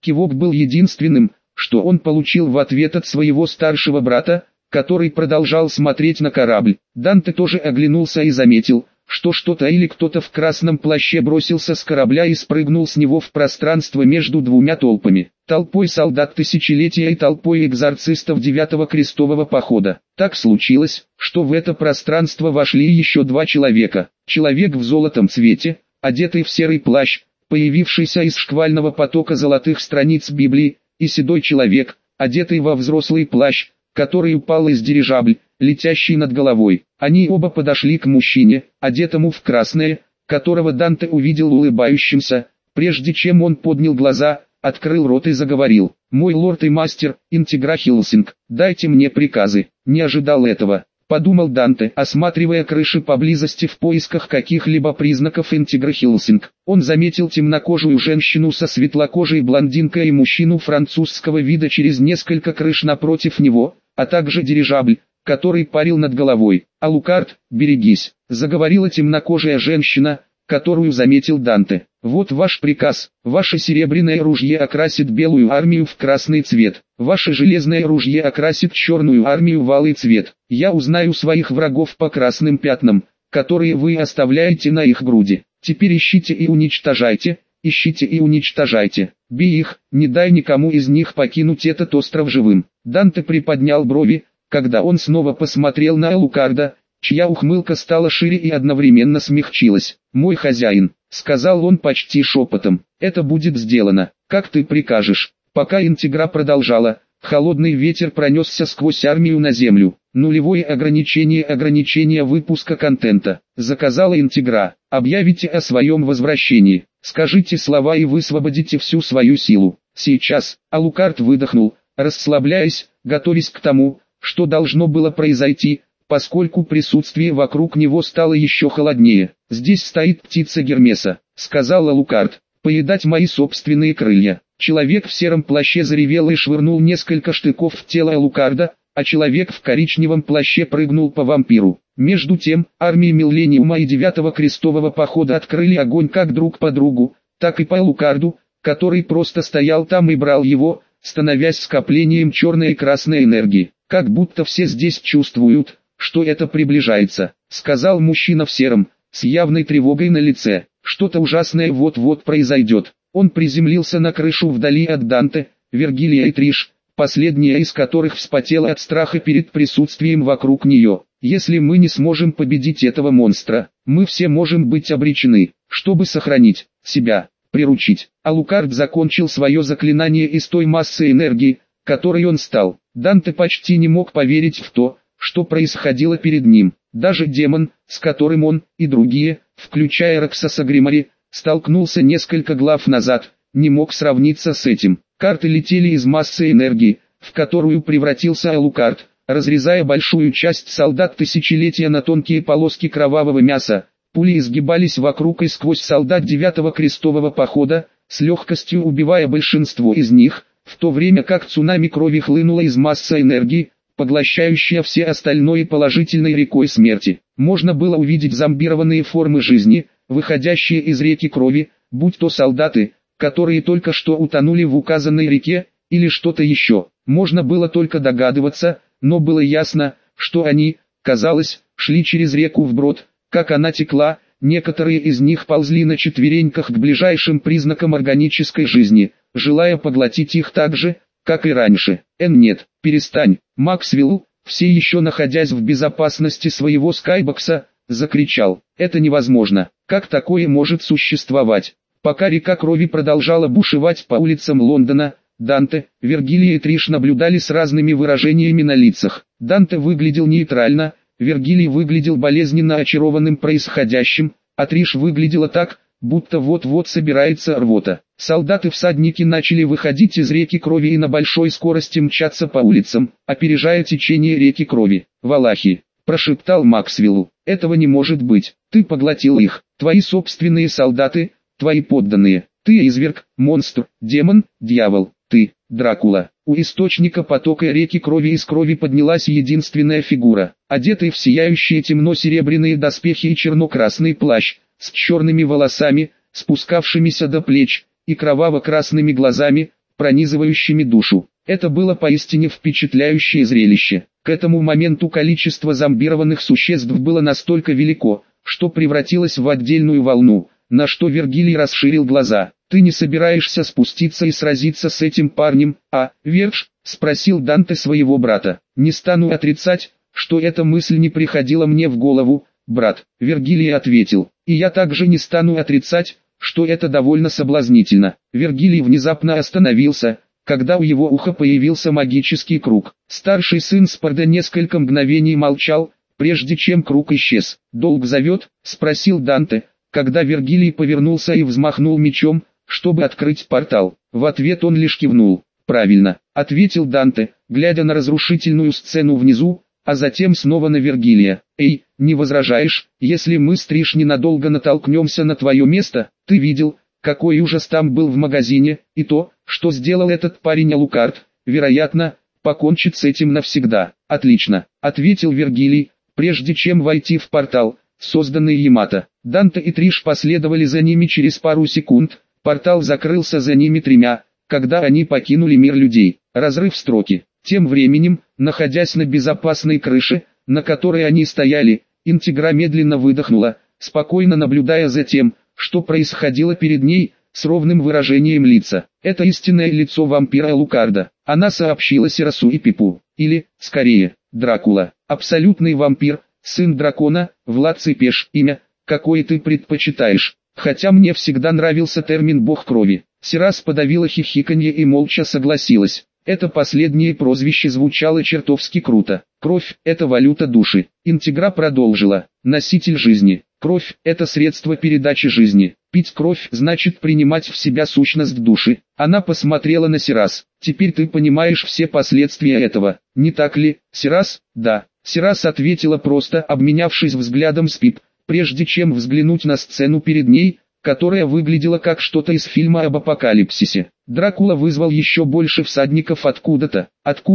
Кивок был единственным, что он получил в ответ от своего старшего брата, который продолжал смотреть на корабль. Данте тоже оглянулся и заметил, что что-то или кто-то в красном плаще бросился с корабля и спрыгнул с него в пространство между двумя толпами. Толпой солдат тысячелетия и толпой экзорцистов 9-го крестового похода. Так случилось, что в это пространство вошли еще два человека. Человек в золотом цвете, одетый в серый плащ, появившийся из шквального потока золотых страниц Библии, и седой человек, одетый во взрослый плащ, который упал из дирижабля, летящий над головой. Они оба подошли к мужчине, одетому в красное, которого Данте увидел улыбающимся, прежде чем он поднял глаза, открыл рот и заговорил. «Мой лорд и мастер, Интегра Хилсинг, дайте мне приказы». «Не ожидал этого», — подумал Данте, осматривая крыши поблизости в поисках каких-либо признаков Интегра Хилсинг. Он заметил темнокожую женщину со светлокожей блондинкой и мужчину французского вида через несколько крыш напротив него, а также дирижабль, который парил над головой. «Алукард, берегись», — заговорила темнокожая женщина, которую заметил Данте. «Вот ваш приказ. Ваше серебряное ружье окрасит белую армию в красный цвет. Ваше железное ружье окрасит черную армию в алый цвет. Я узнаю своих врагов по красным пятнам, которые вы оставляете на их груди. Теперь ищите и уничтожайте, ищите и уничтожайте. Бей их, не дай никому из них покинуть этот остров живым». Данте приподнял брови, когда он снова посмотрел на Алукарда, чья ухмылка стала шире и одновременно смягчилась. «Мой хозяин», — сказал он почти шепотом, — «это будет сделано, как ты прикажешь». Пока Интегра продолжала, холодный ветер пронесся сквозь армию на землю. «Нулевое ограничение выпуска контента», — заказала Интегра. «Объявите о своем возвращении, скажите слова и высвободите всю свою силу. Сейчас». Алукард выдохнул, расслабляясь, готовясь к тому, что должно было произойти, поскольку присутствие вокруг него стало еще холоднее. «Здесь стоит птица Гермеса», — сказал Алукард, — «поедать мои собственные крылья». Человек в сером плаще заревел и швырнул несколько штыков в тело Алукарда, а человек в коричневом плаще прыгнул по вампиру. Между тем, армии Миллениума и 9-го крестового похода открыли огонь как друг по другу, так и по Алукарду, который просто стоял там и брал его, становясь скоплением черной и красной энергии. «Как будто все здесь чувствуют, что это приближается», — сказал мужчина в сером, с явной тревогой на лице. «Что-то ужасное вот-вот произойдет». Он приземлился на крышу вдали от Данте, Вергилия и Триш, последняя из которых вспотела от страха перед присутствием вокруг нее. «Если мы не сможем победить этого монстра, мы все можем быть обречены, чтобы сохранить себя, приручить». Алукард закончил свое заклинание из той массы энергии, которой он стал. Данте почти не мог поверить в то, что происходило перед ним. Даже демон, с которым он, и другие, включая Роксаса Гримари, столкнулся несколько глав назад, не мог сравниться с этим. Карты летели из массы энергии, в которую превратился Алукард, разрезая большую часть солдат тысячелетия на тонкие полоски кровавого мяса. Пули изгибались вокруг и сквозь солдат 9-го крестового похода, с легкостью убивая большинство из них, в то время как цунами крови хлынуло из массы энергии, поглощающая все остальное положительной рекой смерти. Можно было увидеть зомбированные формы жизни, выходящие из реки крови, будь то солдаты, которые только что утонули в указанной реке, или что-то еще. Можно было только догадываться, но было ясно, что они, казалось, шли через реку вброд, как она текла. Некоторые из них ползли на четвереньках к ближайшим признакам органической жизни, желая поглотить их так же, как и раньше. Нет, перестань». Максвелл, все еще находясь в безопасности своего скайбокса, закричал: «Это невозможно, как такое может существовать?» Пока река крови продолжала бушевать по улицам Лондона, Данте, Вергилия и Триш наблюдали с разными выражениями на лицах. Данте выглядел нейтрально, Вергилий выглядел болезненно очарованным происходящим, а Триш выглядела так, будто вот-вот собирается рвота. Солдаты-всадники начали выходить из реки крови и на большой скорости мчаться по улицам, опережая течение реки крови. «Валахи», — прошептал Максвелл, — «этого не может быть. Ты поглотил их, твои собственные солдаты, твои подданные. Ты изверг, монстр, демон, дьявол, ты, Дракула». У источника потока реки крови из крови поднялась единственная фигура, одетый в сияющие темно-серебряные доспехи и черно-красный плащ, с черными волосами, спускавшимися до плеч, и кроваво-красными глазами, пронизывающими душу. Это было поистине впечатляющее зрелище. К этому моменту количество зомбированных существ было настолько велико, что превратилось в отдельную волну, на что Вергилий расширил глаза. «Ты не собираешься спуститься и сразиться с этим парнем, а, Верш?» — спросил Данте своего брата. «Не стану отрицать, что эта мысль не приходила мне в голову, брат», — Вергилий ответил. «И я также не стану отрицать, что это довольно соблазнительно». Вергилий внезапно остановился, когда у его уха появился магический круг. Старший сын Спарда несколько мгновений молчал, прежде чем круг исчез. «Долг зовет?» — спросил Данте, когда Вергилий повернулся и взмахнул мечом, чтобы открыть портал. В ответ он лишь кивнул. «Правильно», — ответил Данте, глядя на разрушительную сцену внизу, а затем снова на Вергилия. «Эй, не возражаешь, если мы с Триш ненадолго натолкнемся на твое место? Ты видел, какой ужас там был в магазине, и то, что сделал этот парень Алукард, вероятно, покончит с этим навсегда». «Отлично», — ответил Вергилий, прежде чем войти в портал, созданный Ямато. Данте и Триш последовали за ними через пару секунд, портал закрылся за ними тремя, когда они покинули мир людей. Разрыв строки. Тем временем, находясь на безопасной крыше, на которой они стояли, Интегра медленно выдохнула, спокойно наблюдая за тем, что происходило перед ней, с ровным выражением лица. Это истинное лицо вампира Алукарда. Она сообщила Сирасу и Пипу, или, скорее, Дракула, абсолютный вампир, сын дракона, Влад Цепеш, имя, какое ты предпочитаешь, хотя мне всегда нравился термин «бог крови». Сирас подавила хихиканье и молча согласилась. Это последнее прозвище звучало чертовски круто. Кровь – это валюта души. Интегра продолжила. Носитель жизни. Кровь – это средство передачи жизни. Пить кровь значит принимать в себя сущность души. Она посмотрела на Сирас. Теперь ты понимаешь все последствия этого, не так ли, Сирас? Да. Сирас ответила просто, обменявшись взглядом с Пип, прежде чем взглянуть на сцену перед ней, которая выглядела как что-то из фильма об апокалипсисе. Дракула вызвал еще больше всадников откуда-то,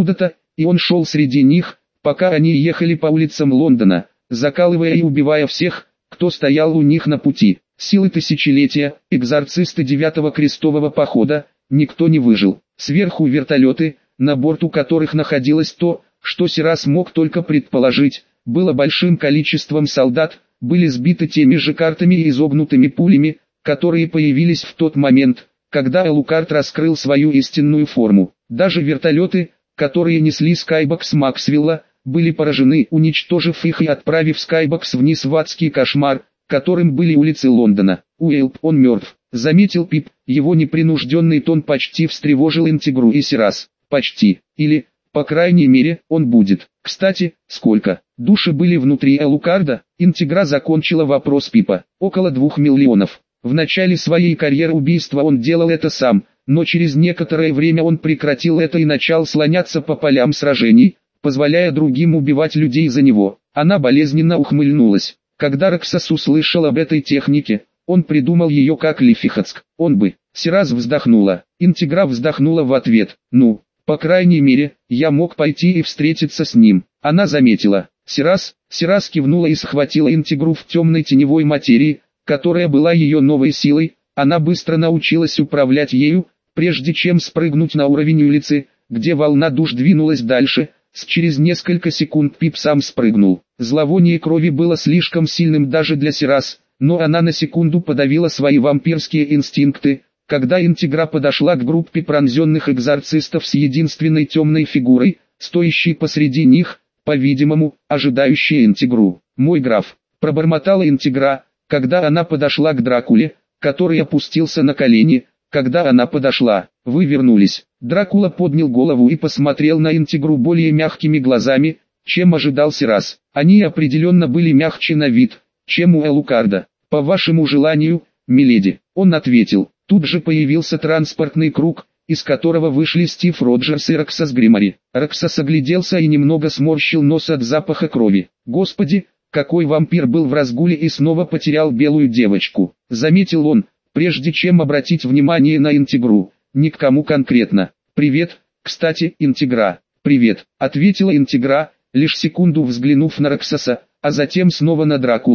и он шел среди них, пока они ехали по улицам Лондона, закалывая и убивая всех, кто стоял у них на пути. Силы тысячелетия, экзорцисты 9-го крестового похода, никто не выжил. Сверху вертолеты, на борту которых находилось то, что Сирас мог только предположить, было большим количеством солдат, были сбиты теми же картами и изогнутыми пулями, которые появились в тот момент, когда Алукард раскрыл свою истинную форму. Даже вертолеты, которые несли Скайбокс Максвелла, были поражены, уничтожив их и отправив Скайбокс вниз в адский кошмар, которым были улицы Лондона. «Уэлп, он мертв», — заметил Пип, его непринужденный тон почти встревожил Интегру и Сирас. «Почти, или, по крайней мере, он будет. Кстати, сколько души были внутри Алукарда?» Интегра закончила вопрос Пипа. «Около 2 миллионов. В начале своей карьеры убийства он делал это сам, но через некоторое время он прекратил это и начал слоняться по полям сражений, позволяя другим убивать людей за него». Она болезненно ухмыльнулась. Когда Роксас услышал об этой технике, он придумал ее как Лифихацк. Он бы. Сирас вздохнула. Интегра вздохнула в ответ. «Ну, по крайней мере, я мог пойти и встретиться с ним». Она заметила. Сирас кивнула и схватила Интегру в темной теневой материи, которая была ее новой силой. Она быстро научилась управлять ею, прежде чем спрыгнуть на уровень улицы, где волна душ двинулась дальше. Через несколько секунд Пип сам спрыгнул. Зловоние крови было слишком сильным даже для Сирас, но она на секунду подавила свои вампирские инстинкты, когда Интегра подошла к группе пронзенных экзорцистов с единственной темной фигурой, стоящей посреди них, по-видимому, ожидающей Интегру. «Мой граф», — пробормотала Интегра, когда она подошла к Дракуле, который опустился на колени. Когда она подошла, «Вы вернулись». Дракула поднял голову и посмотрел на Интегру более мягкими глазами, чем ожидал Сирас. Они определенно были мягче на вид, чем у Алукарда. «По вашему желанию, миледи», — он ответил. Тут же появился транспортный круг, из которого вышли Стив Роджерс и Роксас Гримари. Роксас огляделся и немного сморщил нос от запаха крови. «Господи, какой вампир был в разгуле и снова потерял белую девочку», — заметил он, прежде чем обратить внимание на Интегру. «Ни к кому конкретно. Привет, кстати, Интегра». «Привет», — ответила Интегра, лишь секунду взглянув на Роксаса, а затем снова на Дракулу,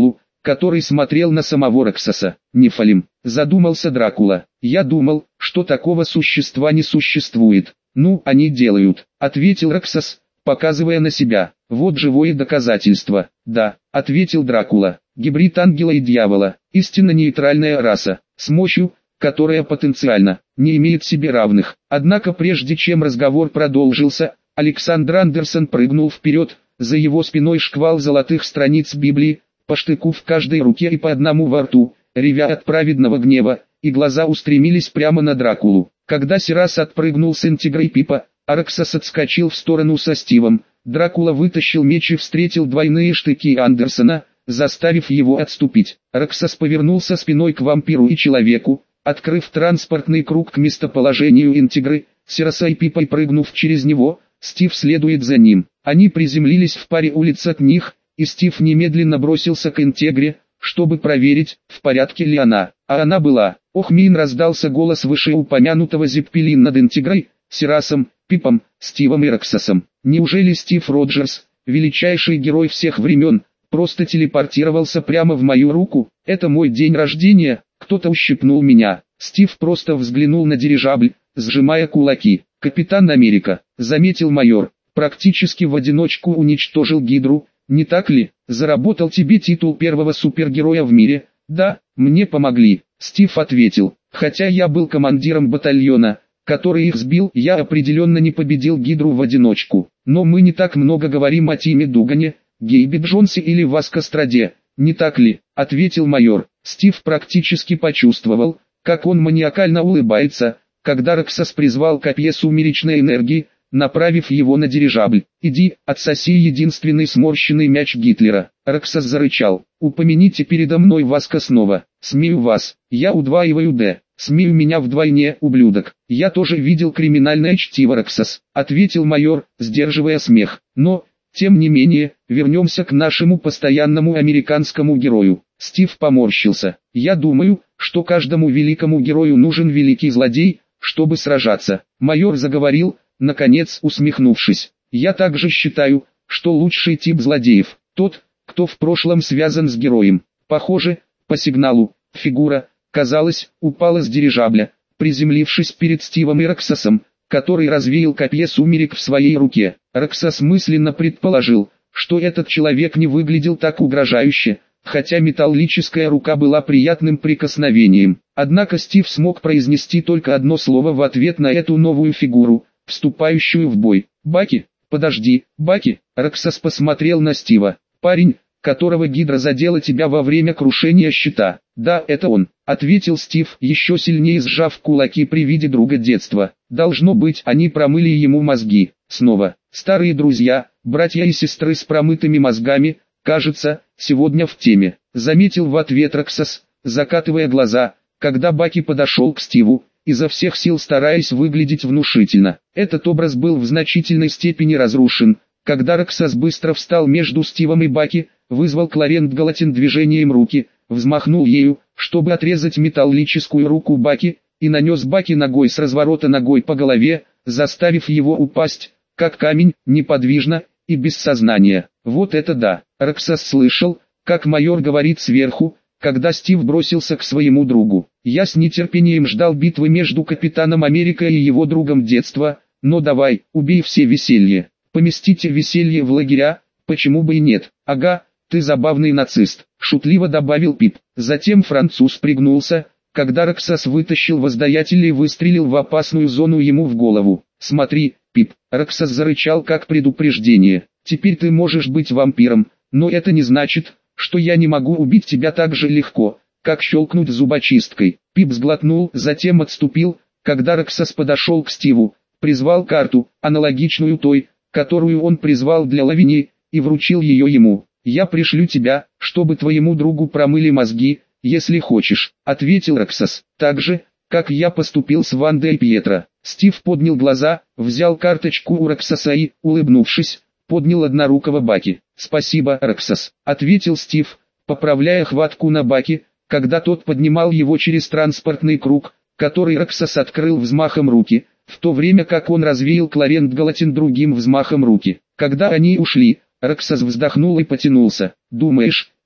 который смотрел на самого Роксоса. «Нефалим», задумался Дракула. «Я думал, что такого существа не существует». «Ну, они делают», ответил Роксос, показывая на себя. «Вот живое доказательство». «Да», ответил Дракула. «Гибрид ангела и дьявола, истинно нейтральная раса, с мощью, которая потенциально не имеет себе равных». Однако прежде чем разговор продолжился, Александр Андерсон прыгнул вперед, за его спиной шквал золотых страниц Библии, по штыку в каждой руке и по одному во рту, ревя от праведного гнева, и глаза устремились прямо на Дракулу. Когда Сирас отпрыгнул с Интегрой Пипа, а Роксос отскочил в сторону со Стивом, Дракула вытащил меч и встретил двойные штыки Андерсона, заставив его отступить. Роксос повернулся спиной к вампиру и человеку, открыв транспортный круг к местоположению Интегры, Сираса и Пипа, и прыгнув через него, Стив следует за ним. Они приземлились в паре улиц от них, и Стив немедленно бросился к Интегре, чтобы проверить, в порядке ли она. А она была. «Охмин!» — раздался голос вышеупомянутого Зеппелин над Интегрой, Сирасом, Пипом, Стивом и Роксосом. Неужели Стив Роджерс, величайший герой всех времен, просто телепортировался прямо в мою руку? Это мой день рождения, кто-то ущипнул меня. Стив просто взглянул на дирижабль, сжимая кулаки. «Капитан Америка», — заметил майор, — «практически в одиночку уничтожил Гидру, не так ли? Заработал тебе титул первого супергероя в мире». «Да, мне помогли», — Стив ответил, — «хотя я был командиром батальона, который их сбил, я определенно не победил Гидру в одиночку. Но мы не так много говорим о Тиме Дугане, Гейбе Джонсе или Васко Страде, не так ли?» — ответил майор. Стив практически почувствовал, как он маниакально улыбается, когда Роксос призвал копье сумеречной энергии, направив его на дирижабль. «Иди, отсоси единственный сморщенный мяч Гитлера». Роксос зарычал. «Упомяните передо мной Васко снова. Смею вас, я удваиваю Д. Смею меня вдвойне, ублюдок». «Я тоже видел криминальное чтиво, Роксос», ответил майор, сдерживая смех. «Но, тем не менее, вернемся к нашему постоянному американскому герою». Стив поморщился. «Я думаю, что каждому великому герою нужен великий злодей, чтобы сражаться». Майор заговорил, наконец усмехнувшись. «Я также считаю, что лучший тип злодеев – тот, кто в прошлом связан с героем». Похоже, по сигналу, фигура, казалось, упала с дирижабля, приземлившись перед Стивом и Роксосом, который развеял копье сумерек в своей руке. Роксос мысленно предположил, что этот человек не выглядел так угрожающе, хотя металлическая рука была приятным прикосновением. Однако Стив смог произнести только одно слово в ответ на эту новую фигуру, вступающую в бой. «Баки, подожди, Баки!» Роксос посмотрел на Стива. «Парень, которого Гидра задела тебя во время крушения щита». «Да, это он», — ответил Стив, еще сильнее сжав кулаки при виде друга детства. «Должно быть, они промыли ему мозги». Снова. Старые друзья, братья и сестры с промытыми мозгами, кажется, сегодня в теме, заметил в ответ Роксос, закатывая глаза, когда Баки подошел к Стиву, изо всех сил стараясь выглядеть внушительно. Этот образ был в значительной степени разрушен, когда Роксос быстро встал между Стивом и Баки, вызвал Кларент Галатин движением руки, взмахнул ею, чтобы отрезать металлическую руку Баки, и нанес Баки ногой с разворота ногой по голове, заставив его упасть, как камень, неподвижно и без сознания. Вот это да! Роксос слышал, как майор говорит сверху, когда Стив бросился к своему другу. «Я с нетерпением ждал битвы между Капитаном Америка и его другом детства, но давай, убей все веселье. Поместите веселье в лагеря, почему бы и нет?» «Ага, ты забавный нацист», — шутливо добавил Пип. Затем француз пригнулся, когда Роксос вытащил воздаятель и выстрелил в опасную зону ему в голову. «Смотри, Пип», — Роксос зарычал как предупреждение. «Теперь ты можешь быть вампиром, но это не значит, что я не могу убить тебя так же легко, как щелкнуть зубочисткой». Пип сглотнул, затем отступил, когда Роксос подошел к Стиву, призвал карту, аналогичную той, которую он призвал для Лавини, и вручил ее ему. «Я пришлю тебя, чтобы твоему другу промыли мозги, если хочешь», — ответил Роксос. «Так же, как я поступил с Вандой и Пьетро». Стив поднял глаза, взял карточку у Роксоса и, улыбнувшись, поднял однорукого Баки. «Спасибо, Роксос», — ответил Стив, поправляя хватку на Баки, когда тот поднимал его через транспортный круг, который Роксос открыл взмахом руки, в то время как он развеял Кларент Галатин другим взмахом руки. Когда они ушли, Роксос вздохнул и потянулся. «Думаешь,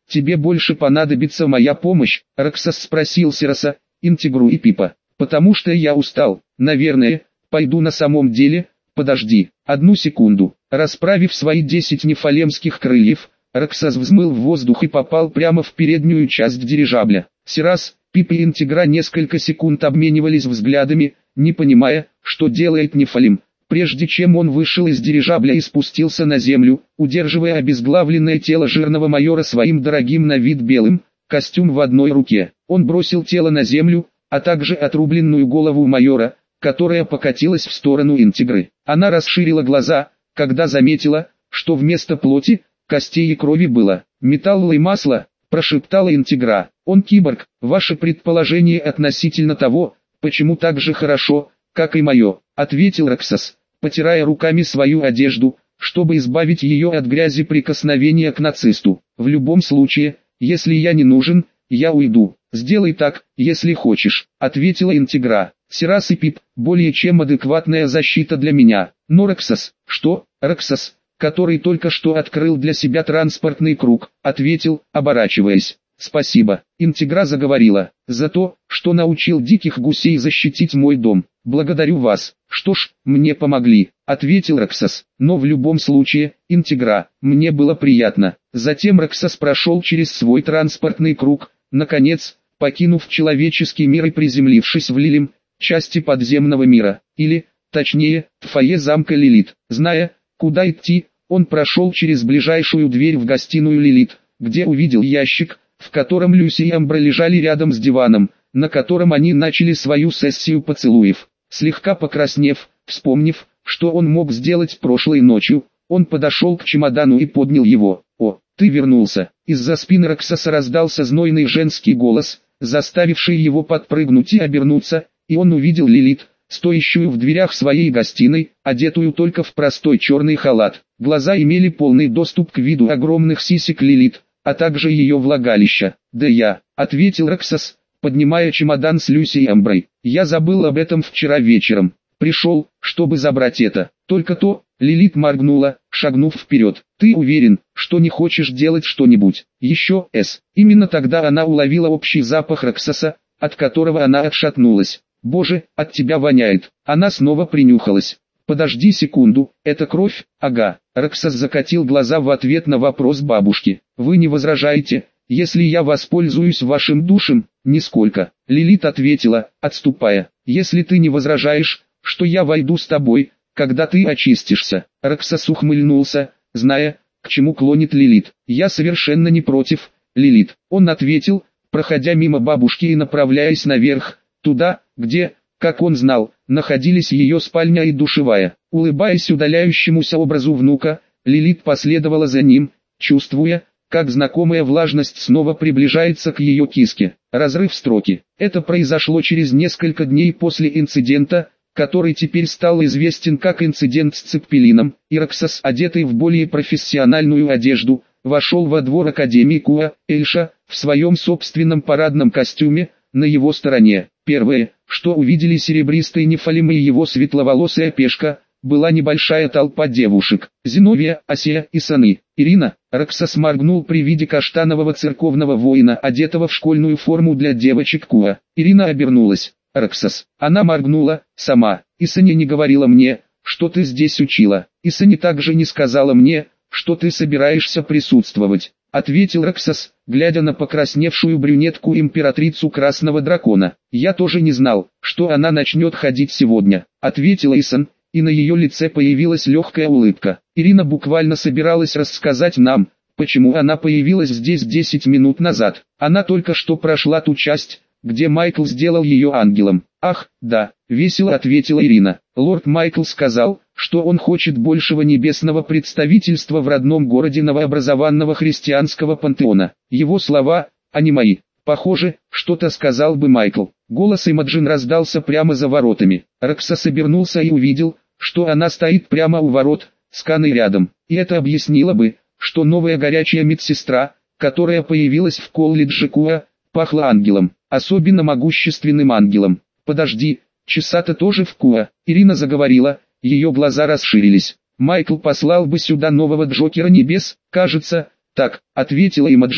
тебе больше понадобится моя помощь?» Роксос спросил Сироса, Интегру и Пипа. «Потому что я устал, наверное, пойду на самом деле, подожди, одну секунду». Расправив свои 10 нефалемских крыльев, Роксос взмыл в воздух и попал прямо в переднюю часть дирижабля. Сирос, Пип и Интегра несколько секунд обменивались взглядами, не понимая, что делает Нефалим, прежде чем он вышел из дирижабля и спустился на землю, удерживая обезглавленное тело жирного майора своим дорогим на вид белым костюм в одной руке. Он бросил тело на землю, а также отрубленную голову майора, которая покатилась в сторону Интегры. Она расширила глаза, когда заметила, что вместо плоти, костей и крови было металл и масло, прошептала Интегра. «Он киборг, ваше предположение относительно того, почему так же хорошо, как и мое», ответил Роксос, потирая руками свою одежду, чтобы избавить ее от грязи прикосновения к нацисту. «В любом случае, если я не нужен, я уйду. Сделай так, если хочешь», ответила Интегра. «Сирос и Пип, более чем адекватная защита для меня. Но Роксос...» «Что?» Роксос, который только что открыл для себя транспортный круг, ответил, оборачиваясь. «Спасибо», Интегра заговорила, «за то, что научил диких гусей защитить мой дом. Благодарю вас». «Что ж, мне помогли», ответил Роксос. «Но в любом случае, Интегра, мне было приятно». Затем Роксос прошел через свой транспортный круг, наконец, покинув человеческий мир и приземлившись в Лилим, части подземного мира, или, точнее, фойе замка Лилит. Зная, куда идти, он прошел через ближайшую дверь в гостиную Лилит, где увидел ящик, в котором Люси и Амбра лежали рядом с диваном, на котором они начали свою сессию поцелуев. Слегка покраснев, вспомнив, что он мог сделать прошлой ночью, он подошел к чемодану и поднял его. «О, ты вернулся!» Из-за спины Роксоса раздался знойный женский голос, заставивший его подпрыгнуть и обернуться, и он увидел Лилит, стоящую в дверях своей гостиной, одетую только в простой черный халат. Глаза имели полный доступ к виду огромных сисек Лилит, а также ее влагалища. «Да я», — ответил Роксос, поднимая чемодан с Люси и Амброй. «Я забыл об этом вчера вечером. Пришел, чтобы забрать это». «Только то», — Лилит моргнула, шагнув вперед. «Ты уверен, что не хочешь делать что-нибудь еще, С?» Именно тогда она уловила общий запах Роксоса, от которого она отшатнулась. «Боже, от тебя воняет». Она снова принюхалась. «Подожди секунду, это кровь?» «Ага». Роксос закатил глаза в ответ на вопрос бабушки. «Вы не возражаете, если я воспользуюсь вашим душем?» «Нисколько». Лилит ответила, отступая. «Если ты не возражаешь, что я войду с тобой, когда ты очистишься». Роксос ухмыльнулся, зная, к чему клонит Лилит. «Я совершенно не против, Лилит». Он ответил, проходя мимо бабушки и направляясь наверх, туда, где, как он знал, находились ее спальня и душевая. Улыбаясь удаляющемуся образу внука, Лилит последовала за ним, чувствуя, как знакомая влажность снова приближается к ее киске. Разрыв строки. Это произошло через несколько дней после инцидента, который теперь стал известен как инцидент с Цеппелином, и Роксос, одетый в более профессиональную одежду, вошел во двор Академии Куа, Эльша, в своем собственном парадном костюме, на его стороне. Первое, что увидели серебристый Нефалим и его светловолосая пешка, была небольшая толпа девушек. Зиновия, Асия и Саны. «Ирина», Роксос моргнул при виде каштанового церковного воина, одетого в школьную форму для девочек Куа. Ирина обернулась. «Роксос». Она моргнула, сама. «Исани не говорила мне, что ты здесь учила. Исани также не сказала мне, что ты собираешься присутствовать», ответил Роксос, глядя на покрасневшую брюнетку императрицу Красного Дракона. «Я тоже не знал, что она начнет ходить сегодня», ответила Исан, и на ее лице появилась легкая улыбка. Ирина буквально собиралась рассказать нам, почему она появилась здесь 10 минут назад. Она только что прошла ту часть, где Майкл сделал ее ангелом. «Ах, да», весело ответила Ирина. «Лорд Майкл сказал, что он хочет большего небесного представительства в родном городе новообразованного христианского пантеона. Его слова, а не мои. Похоже, что-то сказал бы Майкл». Голос Имаджин раздался прямо за воротами. Роксос обернулся и увидел, что она стоит прямо у ворот, с Каной рядом. И это объяснило бы, что новая горячая медсестра, которая появилась в колледже Куа, пахла ангелом, особенно могущественным ангелом. «Подожди, Чесата тоже в Куа?» Ирина заговорила, ее глаза расширились. «Майкл послал бы сюда нового Джокера Небес, кажется, так», ответила Имаджин,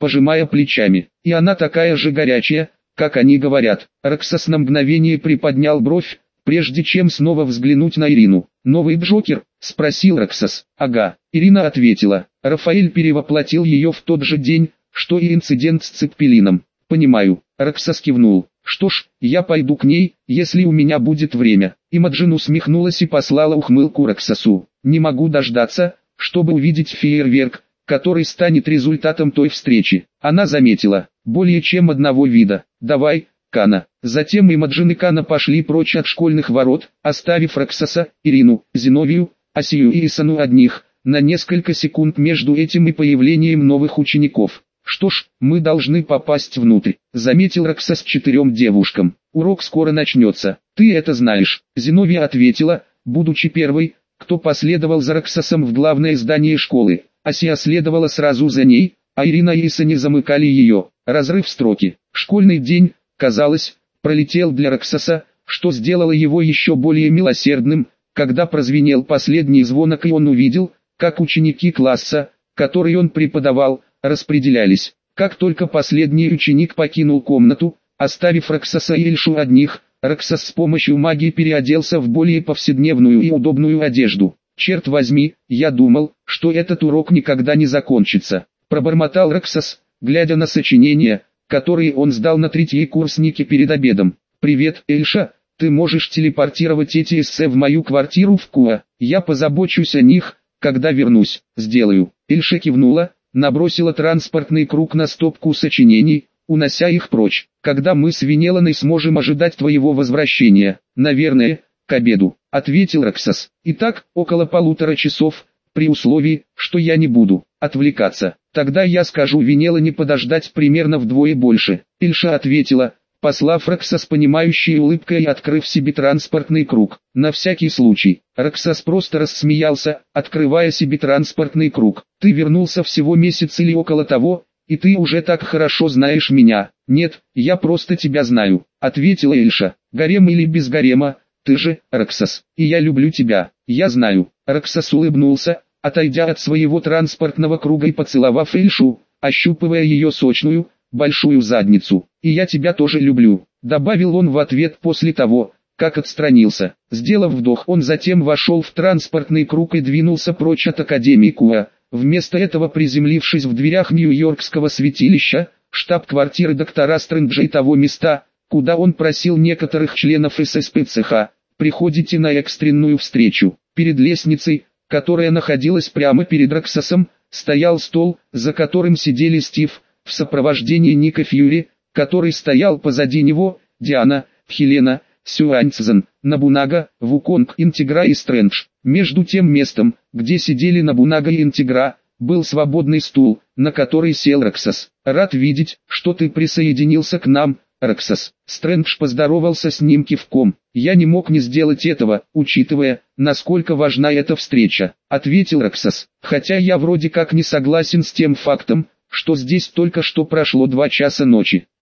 пожимая плечами. И она такая же горячая, как они говорят. Роксос на мгновение приподнял бровь, прежде чем снова взглянуть на Ирину. «Новый Джокер?» – спросил Роксос. «Ага», Ирина ответила. «Рафаэль перевоплотил ее в тот же день, что и инцидент с Цеппелином». «Понимаю», Роксос кивнул. «Что ж, я пойду к ней, если у меня будет время». Имаджин усмехнулась и послала ухмылку Роксосу. «Не могу дождаться, чтобы увидеть фейерверк, который станет результатом той встречи». Она заметила, более чем одного вида. «Давай, Кана». Затем Имаджин и Кана пошли прочь от школьных ворот, оставив Роксоса, Ирину, Зиновию, Асию и Исану одних, на несколько секунд между этим и появлением новых учеников. «Что ж, мы должны попасть внутрь», — заметил Роксос 4 девушкам. «Урок скоро начнется, ты это знаешь», — Зиновия ответила, будучи первой, кто последовал за Роксосом в главное здание школы. Асия следовала сразу за ней, а Ирина и Иса не замыкали ее. Разрыв строки. Школьный день, казалось, пролетел для Роксоса, что сделало его еще более милосердным, когда прозвенел последний звонок и он увидел, как ученики класса, который он преподавал, распределялись. Как только последний ученик покинул комнату, оставив Роксоса и Эльшу одних, Роксос с помощью магии переоделся в более повседневную и удобную одежду. «Черт возьми, я думал, что этот урок никогда не закончится», — пробормотал Роксос, глядя на сочинения, которые он сдал на третьекурснике перед обедом. «Привет, Эльша, ты можешь телепортировать эти эссе в мою квартиру в Куа, я позабочусь о них, когда вернусь». «Сделаю». Эльша кивнула, набросила транспортный круг на стопку сочинений, унося их прочь. «Когда мы с Венеланой сможем ожидать твоего возвращения?» «Наверное, к обеду», — ответил Роксос. «Итак, около 1,5 часов, при условии, что я не буду отвлекаться. Тогда я скажу Венелане подождать примерно вдвое больше». Эльша ответила, послав Роксос понимающей улыбкой и открыв себе транспортный круг. «На всякий случай». Роксос просто рассмеялся, открывая себе транспортный круг. «Ты вернулся всего месяц или около того, и ты уже так хорошо знаешь меня». «Нет, я просто тебя знаю», — ответила Эльша. «Гарем или без гарема, ты же, Роксос, и я люблю тебя». «Я знаю». Роксос улыбнулся, отойдя от своего транспортного круга и поцеловав Эльшу, ощупывая ее сочную, большую задницу. «И я тебя тоже люблю», — добавил он в ответ после того, как отстранился. Сделав вдох, он затем вошел в транспортный круг и двинулся прочь от Академии Куа, вместо этого приземлившись в дверях Нью-Йоркского святилища, штаб-квартиры доктора Стрэнджа и того места, куда он просил некоторых членов ССПЦХ. «Приходите на экстренную встречу». Перед лестницей, которая находилась прямо перед Роксосом, стоял стол, за которым сидели Стив, в сопровождении Ника Фьюри, который стоял позади него, Диана, Хелена, Сюаньцзен, Набунага, Вуконг, Интегра и Стрэндж. Между тем местом, где сидели Набунага и Интегра, был свободный стул, на который сел Роксос. «Рад видеть, что ты присоединился к нам, Роксос». Стрэндж поздоровался с ним кивком. «Я не мог не сделать этого, учитывая, насколько важна эта встреча», — ответил Роксос. «Хотя я вроде как не согласен с тем фактом, что здесь только что прошло 2 часа ночи».